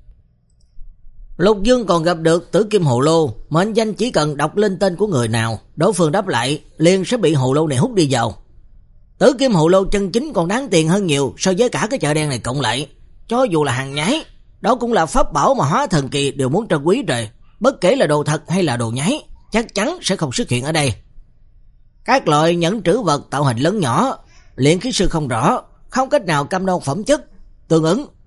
Lục Dương còn gặp được Tử Kim Hồ Lô, mệnh danh chỉ cần đọc lên tên của người nào, đối phương đáp lại liền sẽ bị hồ lô này hút đi vào. Tử Kim Hồ Lô chân chính còn đáng tiền hơn nhiều so với cả cái chợ đen này cộng lại. Cho dù là hàng nhái, đó cũng là pháp bảo mà hóa thần kỳ đều muốn trân quý rồi, bất kể là đồ thật hay là đồ nhái, chắc chắn sẽ không xuất hiện ở đây. Các loại nhẫn trữ vật tạo hình lớn nhỏ, luyện khí sư không rõ, không cách nào cam đoan phẩm chất, tương ứng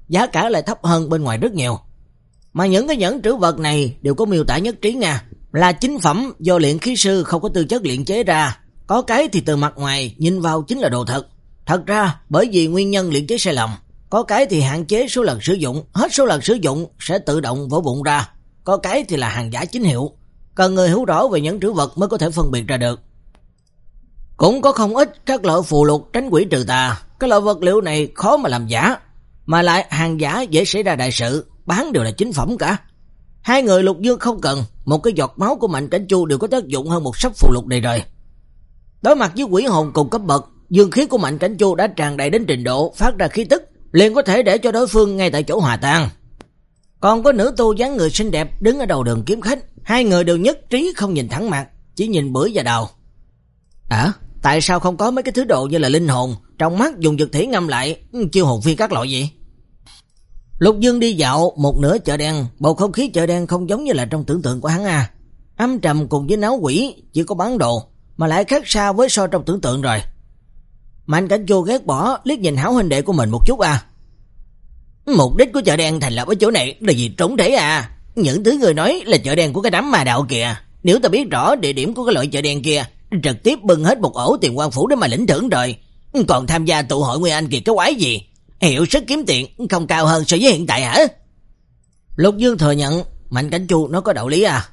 giá cả lại thấp hơn bên ngoài rất nhiều. Mà những cái nhẫn trữ vật này đều có miêu tả nhất trí nha, là chính phẩm do luyện khí sư không có tư chất luyện chế ra. Có cái thì từ mặt ngoài nhìn vào chính là đồ thật. Thật ra bởi vì nguyên nhân luyện chế sai lầm. Có cái thì hạn chế số lần sử dụng, hết số lần sử dụng sẽ tự động vỡ vụn ra. Có cái thì là hàng giả chính hiệu, cần người hiểu rõ về nhẫn trữ vật mới có thể phân biệt ra được. Cũng có không ít các loại phù lục tránh quỷ trừ tà. Các loại vật liệu này khó mà làm giả, mà lại hàng giả dễ xảy ra đại sự, bán đều là chính phẩm cả. Hai người Lục Dương không cần, một cái giọt máu của Mạnh Cảnh Chu đều có tác dụng hơn một sấp phù lục này rồi. Đối mặt với quỷ hồn cùng cấp bậc, dương khí của Mạnh Cảnh Chu đã tràn đầy đến trình độ phát ra khí tức, liền có thể để cho đối phương ngay tại chỗ hòa tan. Còn có nữ tu dáng người xinh đẹp đứng ở đầu đường kiếm khách, hai người đều nhất trí không nhìn thẳng mặt, chỉ nhìn bưởi và đầu. À, tại sao không có mấy cái thứ đồ như là linh hồn, trong mắt dùng dược thủy ngâm lại, chiêu hồn phi các loại gì? Lục Dương đi dạo một nửa chợ đen, bầu không khí chợ đen không giống như là trong tưởng tượng của hắn à. Âm trầm cùng với náo quỷ, chỉ có bán đồ, mà lại khác xa với so trong tưởng tượng rồi. Mạnh Cảnh Chu ghét bỏ liếc nhìn Hảo huynh đệ của mình một chút à. Mục đích của chợ đen thành lập ở chỗ này là gì trống thể à? Những thứ người nói là chợ đen của cái đám ma đạo kìa. Nếu ta biết rõ địa điểm của cái loại chợ đen kia, trực tiếp bưng hết một ổ tiền quan phủ để mà lĩnh thưởng rồi. Còn tham gia tụ hội Nguyên Anh kìa cái quái gì? Hiệu sức kiếm tiền không cao hơn so với hiện tại hả? Lục Dương thừa nhận Mạnh Cảnh Chu nó có đạo lý à.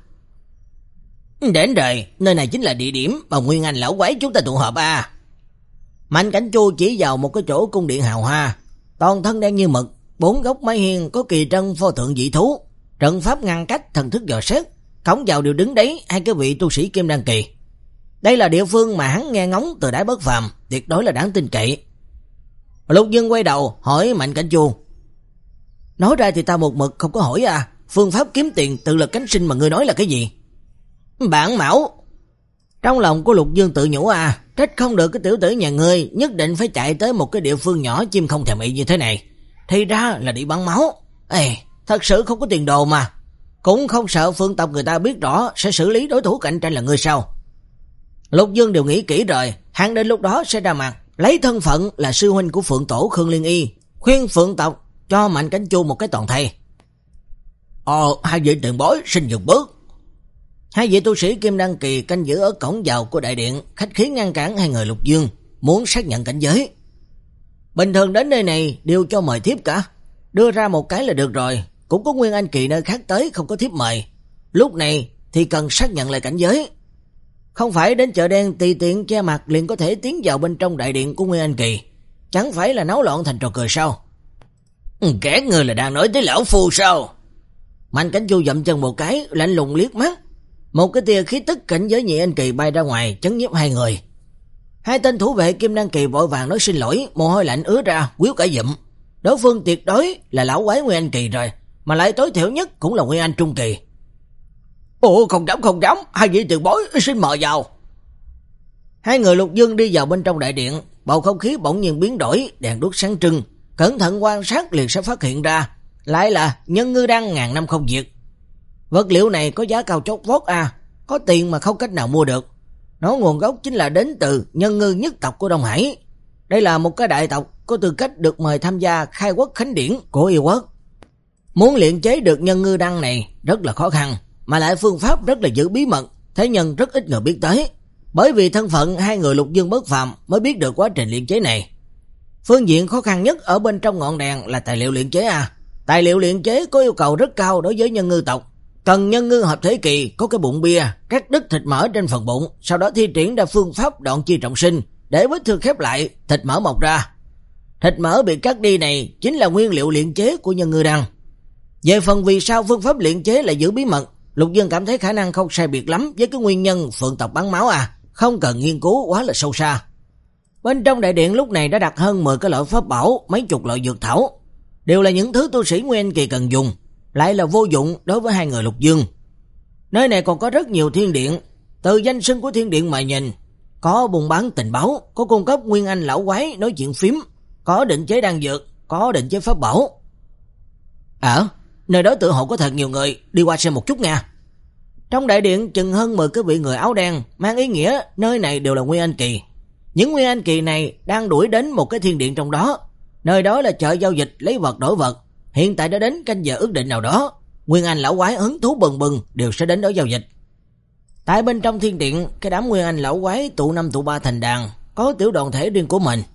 Đến rồi, nơi này chính là địa điểm mà Nguyên Anh lão quái chúng ta tụ họp à. Mạnh Cảnh Chu chỉ vào một cái chỗ cung điện hào hoa, toàn thân đen như mực, bốn góc mái hiên có kỳ trân pho tượng dị thú, trận pháp ngăn cách, thần thức dò xét, cổng vào đều đứng đấy hai cái vị tu sĩ kim đan kỳ. Đây là địa phương mà hắn nghe ngóng từ đáy bất phàm, tuyệt đối là đáng tin cậy. Lục Dương quay đầu hỏi Mạnh Cảnh Chu, nói ra thì ta một mực không có hỏi à, phương pháp kiếm tiền tự lực cánh sinh mà ngươi nói là cái gì? Bản mão. Trong lòng của Lục Dương tự nhủ à, trách không được cái tiểu tử nhà ngươi nhất định phải chạy tới một cái địa phương nhỏ chim không thèm ị như thế này, thì ra là đi bán máu. Ê, thật sự không có tiền đồ mà, cũng không sợ phương tộc người ta biết rõ sẽ xử lý đối thủ cạnh tranh là ngươi sao? Lục Dương đều nghĩ kỹ rồi, hắn đến lúc đó sẽ ra mặt, lấy thân phận là sư huynh của Phượng Tổ Khương Liên Y, khuyên Phượng tộc cho Mạnh Cảnh Chu một cái toàn thây. Ồ, hai vị tiền bối xin dừng bước. Hai vị tu sĩ kim đan kỳ canh giữ ở cổng vào của đại điện, khách khí ngăn cản hai người Lục Dương, muốn xác nhận cảnh giới. Bình thường đến nơi này đều cho mời thiếp cả, đưa ra một cái là được rồi, cũng có Nguyên Anh kỳ nơi khác tới không có thiếp mời. Lúc này thì cần xác nhận lại cảnh giới. Không phải đến chợ đen tùy tiện che mặt liền có thể tiến vào bên trong đại điện của Nguyên Anh kỳ, chẳng phải là náo loạn thành trò cười sao? Kẻ người là đang nói tới lão phu sao? Mạnh Cảnh Chu dậm chân một cái, lạnh lùng liếc mắt, một cái tia khí tức cảnh giới nhị anh kỳ bay ra ngoài, chấn nhiếp hai người. Hai tên thủ vệ kim đan kỳ vội vàng nói xin lỗi, mồ hôi lạnh ứa ra, quýu cả dụm. Đối phương tuyệt đối là lão quái Nguyên Anh kỳ rồi, mà lại tối thiểu nhất cũng là Nguyên Anh trung kỳ. Ồ, không dám không dám, hai vị tiền bối xin mời vào. Hai người Lục Dương đi vào bên trong đại điện, bầu không khí bỗng nhiên biến đổi, đèn đuốc sáng trưng, cẩn thận quan sát liền sẽ phát hiện ra, lại là nhân ngư đăng ngàn năm không diệt. Vật liệu này có giá cao chót vót à, có tiền mà không cách nào mua được. Nó nguồn gốc chính là đến từ nhân ngư nhất tộc của Đông Hải. Đây là một cái đại tộc có tư cách được mời tham gia khai quốc khánh điển của yêu quốc. Muốn luyện chế được nhân ngư đăng này rất là khó khăn, mà lại phương pháp rất là giữ bí mật, thế nhân rất ít người biết tới. Bởi vì thân phận hai người Lục Dương bất phàm mới biết được quá trình luyện chế này. Phương diện khó khăn nhất ở bên trong ngọn đèn là tài liệu luyện chế à. Tài liệu luyện chế có yêu cầu rất cao đối với nhân ngư tộc. Cần nhân ngư hợp thế kỳ có cái bụng bia, cắt đứt thịt mỡ trên phần bụng, sau đó thi triển ra phương pháp đoạn chi trọng sinh, để vết thương khép lại, thịt mỡ mọc ra. Thịt mỡ bị cắt đi này chính là nguyên liệu luyện chế của nhân ngư đăng. Về phần vì sao phương pháp luyện chế lại giữ bí mật, Lục Dương cảm thấy khả năng không sai biệt lắm với cái nguyên nhân phượng tộc bắn máu à, không cần nghiên cứu quá là sâu xa. Bên trong đại điện lúc này đã đặt hơn mười cái loại pháp bảo, mấy chục loại dược thảo, đều là những thứ tu sĩ Nguyên kỳ cần dùng, lại là vô dụng đối với hai người Lục Dương. Nơi này còn có rất nhiều thiên điện, từ danh xưng của thiên điện mà nhìn, có buôn bán tình báo, có cung cấp Nguyên Anh lão quái nói chuyện phím, có định chế đan dược, có định chế pháp bảo. Ở nơi đó tự hộ có thật nhiều người, đi qua xem một chút nha. Trong đại điện chừng hơn mười cái vị người áo đen, mang ý nghĩa nơi này đều là Nguyên Anh kỳ. Những Nguyên Anh kỳ này đang đuổi đến một cái thiên điện trong đó, nơi đó là chợ giao dịch lấy vật đổi vật, Hiện tại đã đến canh giờ ước định nào đó, Nguyên Anh lão quái hứng thú bừng bừng đều sẽ đến đó giao dịch. Tại bên trong thiên điện, cái đám Nguyên Anh lão quái tụ năm tụ ba thành đàn, có tiểu đoàn thể riêng của mình.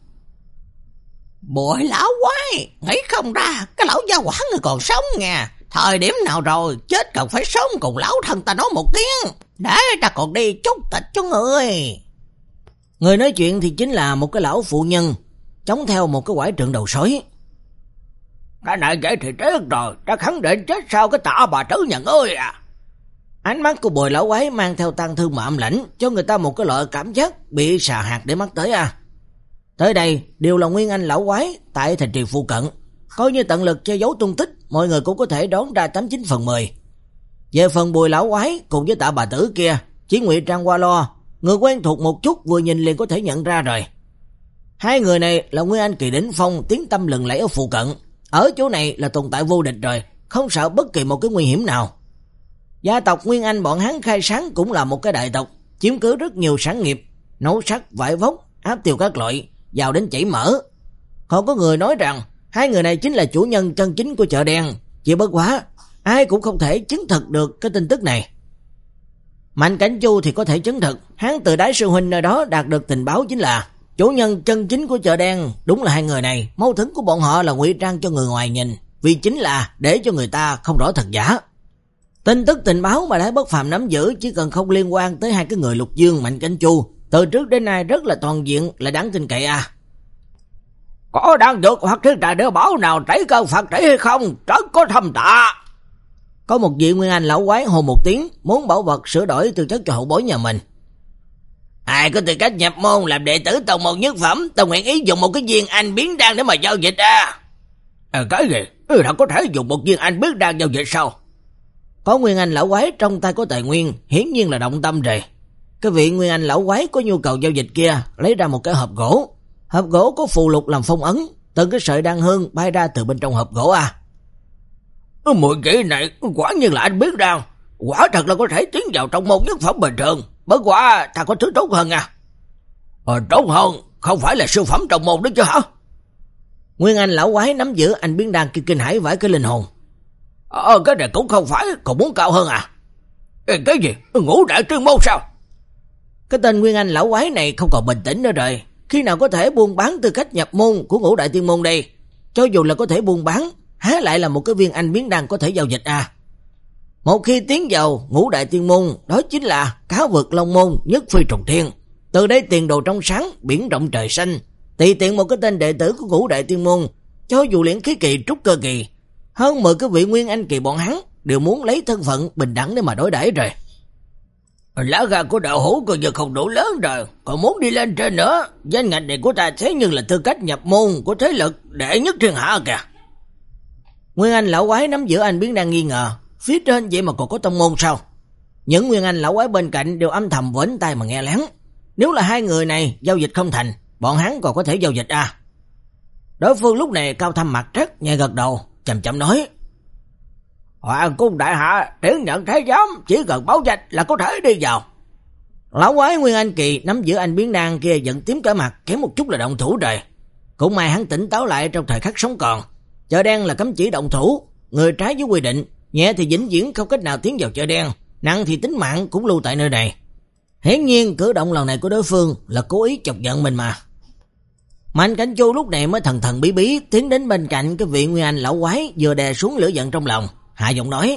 Bội lão quái, nghĩ không ra, cái lão gia hỏa người còn sống nha. Thời điểm nào rồi, chết cần phải sống cùng lão thân ta nói một tiếng, để ta còn đi chúc tịch cho người. Người nói chuyện thì chính là một cái lão phụ nhân, chống theo một cái quải trượng đầu sói. Cái này vậy thì chết rồi, ta khẳng định chết sau cái tạ bà trứ nhà ngươi à. Ánh mắt của bồi lão quái mang theo tăng thương mà âm lãnh, cho người ta một cái loại cảm giác bị xà hạt để mắt tới à. Tới đây đều là Nguyên Anh lão quái tại thành trì phụ cận, coi như tận lực che giấu tung tích, mọi người cũng có thể đoán ra tám chín phần mười. Về phần bùi lão quái cùng với tạ bà tử kia, chỉ ngụy trang qua lo, người quen thuộc một chút vừa nhìn liền có thể nhận ra rồi. Hai người này là Nguyên Anh kỳ đỉnh phong, tiếng tâm lừng lẫy ở phụ cận, ở chỗ này là tồn tại vô địch rồi, không sợ bất kỳ một cái nguy hiểm nào. Gia tộc Nguyên Anh bọn hắn khai sáng cũng là một cái đại tộc, chiếm cứ rất nhiều sản nghiệp, nấu sắt, vải vóc, áp tiêu các loại, giàu đến chảy mỡ. Còn có người nói rằng hai người này chính là chủ nhân chân chính của chợ đen, chỉ bất quá ai cũng không thể chứng thực được cái tin tức này. Mạnh Cảnh Chu thì có thể chứng thực, hắn từ Đái sư huynh nơi đó đạt được tình báo chính là chủ nhân chân chính của chợ đen đúng là hai người này, mâu thuẫn của bọn họ là ngụy trang cho người ngoài nhìn, vì chính là để cho người ta không rõ thật giả. Tin tức tình báo mà Đái Bất Phàm nắm giữ chỉ cần không liên quan tới hai cái người Lục Dương, Mạnh Cảnh Chu, từ trước đến nay rất là toàn diện, là đáng tin cậy à. Có đang dược hoặc thiên trà đỡ bảo nào trải cơn Phật trải hay không, rất có thâm tạ. Có một vị Nguyên Anh lão quái hô một tiếng, muốn bảo vật sửa đổi tư chất cho hậu bối nhà mình. Ai có tư cách nhập môn làm đệ tử tông môn nhất phẩm, tôi nguyện ý dùng một cái viên anh biến đan để mà giao dịch à. À cái gì? Ừ, đã có thể dùng một viên anh biến đan giao dịch sao? Có Nguyên Anh lão quái trong tay có tài nguyên, hiển nhiên là động tâm rồi. Cái vị Nguyên Anh lão quái có nhu cầu giao dịch kia lấy ra một cái hộp gỗ. Hộp gỗ có phù lục làm phong ấn, từng cái sợi đan hương bay ra từ bên trong hộp gỗ à. Mùi kỹ này quả nhiên là anh biết đan, quả thật là có thể tiến vào trong môn nhất phẩm bình thường, bất quả ta có thứ tốt hơn à. Ờ, tốt hơn, không phải là siêu phẩm trong môn đó chứ hả? Nguyên Anh lão quái nắm giữ anh biến đan kia kinh hãi vãi cái linh hồn. Ờ, cái này cũng không phải, còn muốn cao hơn à? Ê, cái gì? Ngũ đại tiên môn sao? Cái tên Nguyên Anh lão quái này không còn bình tĩnh nữa rồi. Khi nào có thể buôn bán tư cách nhập môn của ngũ đại tiên môn đây? Cho dù là có thể buôn bán, há lại là một cái viên anh biến đan có thể giao dịch à? Một khi tiến vào ngũ đại tiên môn, đó chính là cá vực long môn, nhất phi trùng thiên. Từ đây tiền đồ trong sáng, biển rộng trời xanh. Tùy tiện một cái tên đệ tử của ngũ đại tiên môn, cho dù luyện khí kỳ, trúc cơ kỳ, hơn mười cái vị Nguyên Anh kỳ bọn hắn đều muốn lấy thân phận bình đẳng để mà đối đãi rồi. Lá gan của đạo hữu coi như không đủ lớn rồi, còn muốn đi lên trên nữa. Danh ngạch này của ta thế nhưng là tư cách nhập môn của thế lực đệ nhất thiên hạ kìa. Nguyên Anh lão quái nắm giữ anh biến đang nghi ngờ, phía trên vậy mà còn có tông môn sao? Những Nguyên Anh lão quái bên cạnh đều âm thầm vểnh tai mà nghe lén. Nếu là hai người này giao dịch không thành, bọn hắn còn có thể giao dịch à? Đối phương lúc này cao thâm mặt trắc, nhẹ gật đầu, chậm chậm nói: Hoàng cung đại hạ, tiễn nhận thái giám, chỉ cần báo danh là có thể đi vào. Lão quái Nguyên Anh kỳ nắm giữ anh biến đan kia giận tím cả mặt, kém một chút là động thủ rồi. Cũng may hắn tỉnh táo lại trong thời khắc sống còn. Chợ đen là cấm chỉ động thủ, người trái với quy định, nhẹ thì vĩnh viễn không cách nào tiến vào chợ đen, nặng thì tính mạng cũng lưu tại nơi này. Hiển nhiên cử động lần này của đối phương là cố ý chọc giận mình mà. Mạnh Cảnh Chu lúc này mới thần thần bí bí tiến đến bên cạnh cái vị Nguyên Anh lão quái, vừa đè xuống lửa giận trong lòng, hạ giọng nói: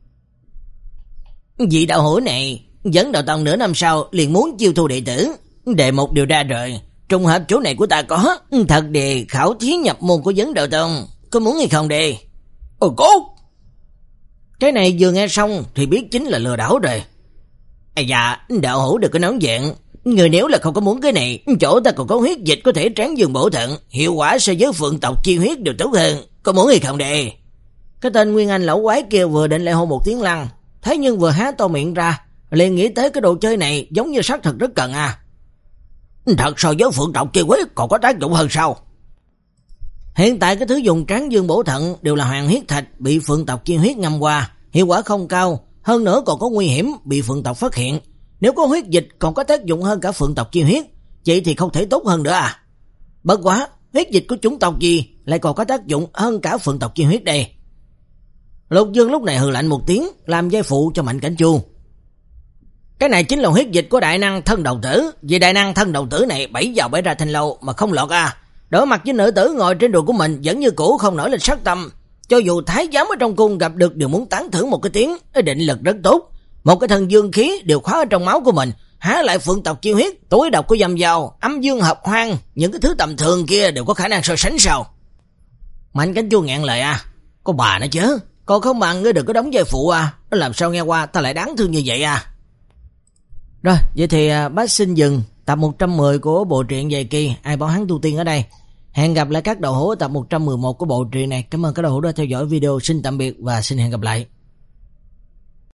Vị đạo hữu này dẫn đạo tông nửa năm sau liền muốn chiêu thu đệ tử, đề một điều ra rồi, trùng hợp chỗ này của ta có thật đề khảo thí nhập môn của vấn đạo tông, có muốn hay không đi? Ồ cốt! Cái này vừa nghe xong thì biết chính là lừa đảo rồi. À dạ, đạo hữu đừng có nóng giận, người nếu là không có muốn cái này, chỗ ta còn có huyết dịch có thể tráng dương bổ thận, hiệu quả so với phượng tộc chi huyết đều tốt hơn, có muốn hay không đi? Cái tên Nguyên Anh lão quái kia vừa định lại hô một tiếng lăng, thế nhưng vừa há to miệng ra, liền nghĩ tới cái đồ chơi này giống như xác thực rất cần à. Thật so với phượng tộc chi huyết còn có tác dụng hơn sao? Hiện tại cái thứ dùng tráng dương bổ thận đều là hoàng huyết thạch bị phượng tộc chi huyết ngâm qua, hiệu quả không cao, hơn nữa còn có nguy hiểm bị phượng tộc phát hiện. Nếu có huyết dịch còn có tác dụng hơn cả phượng tộc chi huyết, vậy thì không thể tốt hơn nữa à. Bất quá, huyết dịch của chủng tộc gì lại còn có tác dụng hơn cả phượng tộc chi huyết đây? Lục Dương lúc này hừ lạnh một tiếng, làm giai phụ cho Mạnh Cảnh Chu. Cái này chính là huyết dịch của đại năng thân đầu tử. Vì đại năng thân đầu tử này bẫy vào bẫy ra thanh lâu mà không lọt à. Đối mặt với nữ tử ngồi trên đùi của mình vẫn như cũ không nổi lên sát tâm. Cho dù thái giám ở trong cung gặp được đều muốn tán thưởng một cái tiếng, định lực rất tốt. Một cái thần dương khí đều khóa ở trong máu của mình. Há lại phượng tộc chi huyết, túi độc của dầm dao, âm dương hợp hoang, những cái thứ tầm thường kia đều có khả năng so sánh sao? Mạnh Cảnh Chu ngẹn lời à. Có bà nó chứ. Còn không bằng ngươi đừng có đóng vai phụ à. Nó làm sao nghe qua ta lại đáng thương như vậy à. Rồi, vậy thì bác xin dừng tập một trăm mười của bộ truyện Dài Kỳ Ai Bảo Hắn Tu Tiên ở đây. Hẹn gặp lại các đầu hữu ở tập một trăm mười một của bộ truyện này. Cảm ơn các đầu hữu đã theo dõi video. Xin tạm biệt và xin hẹn gặp lại.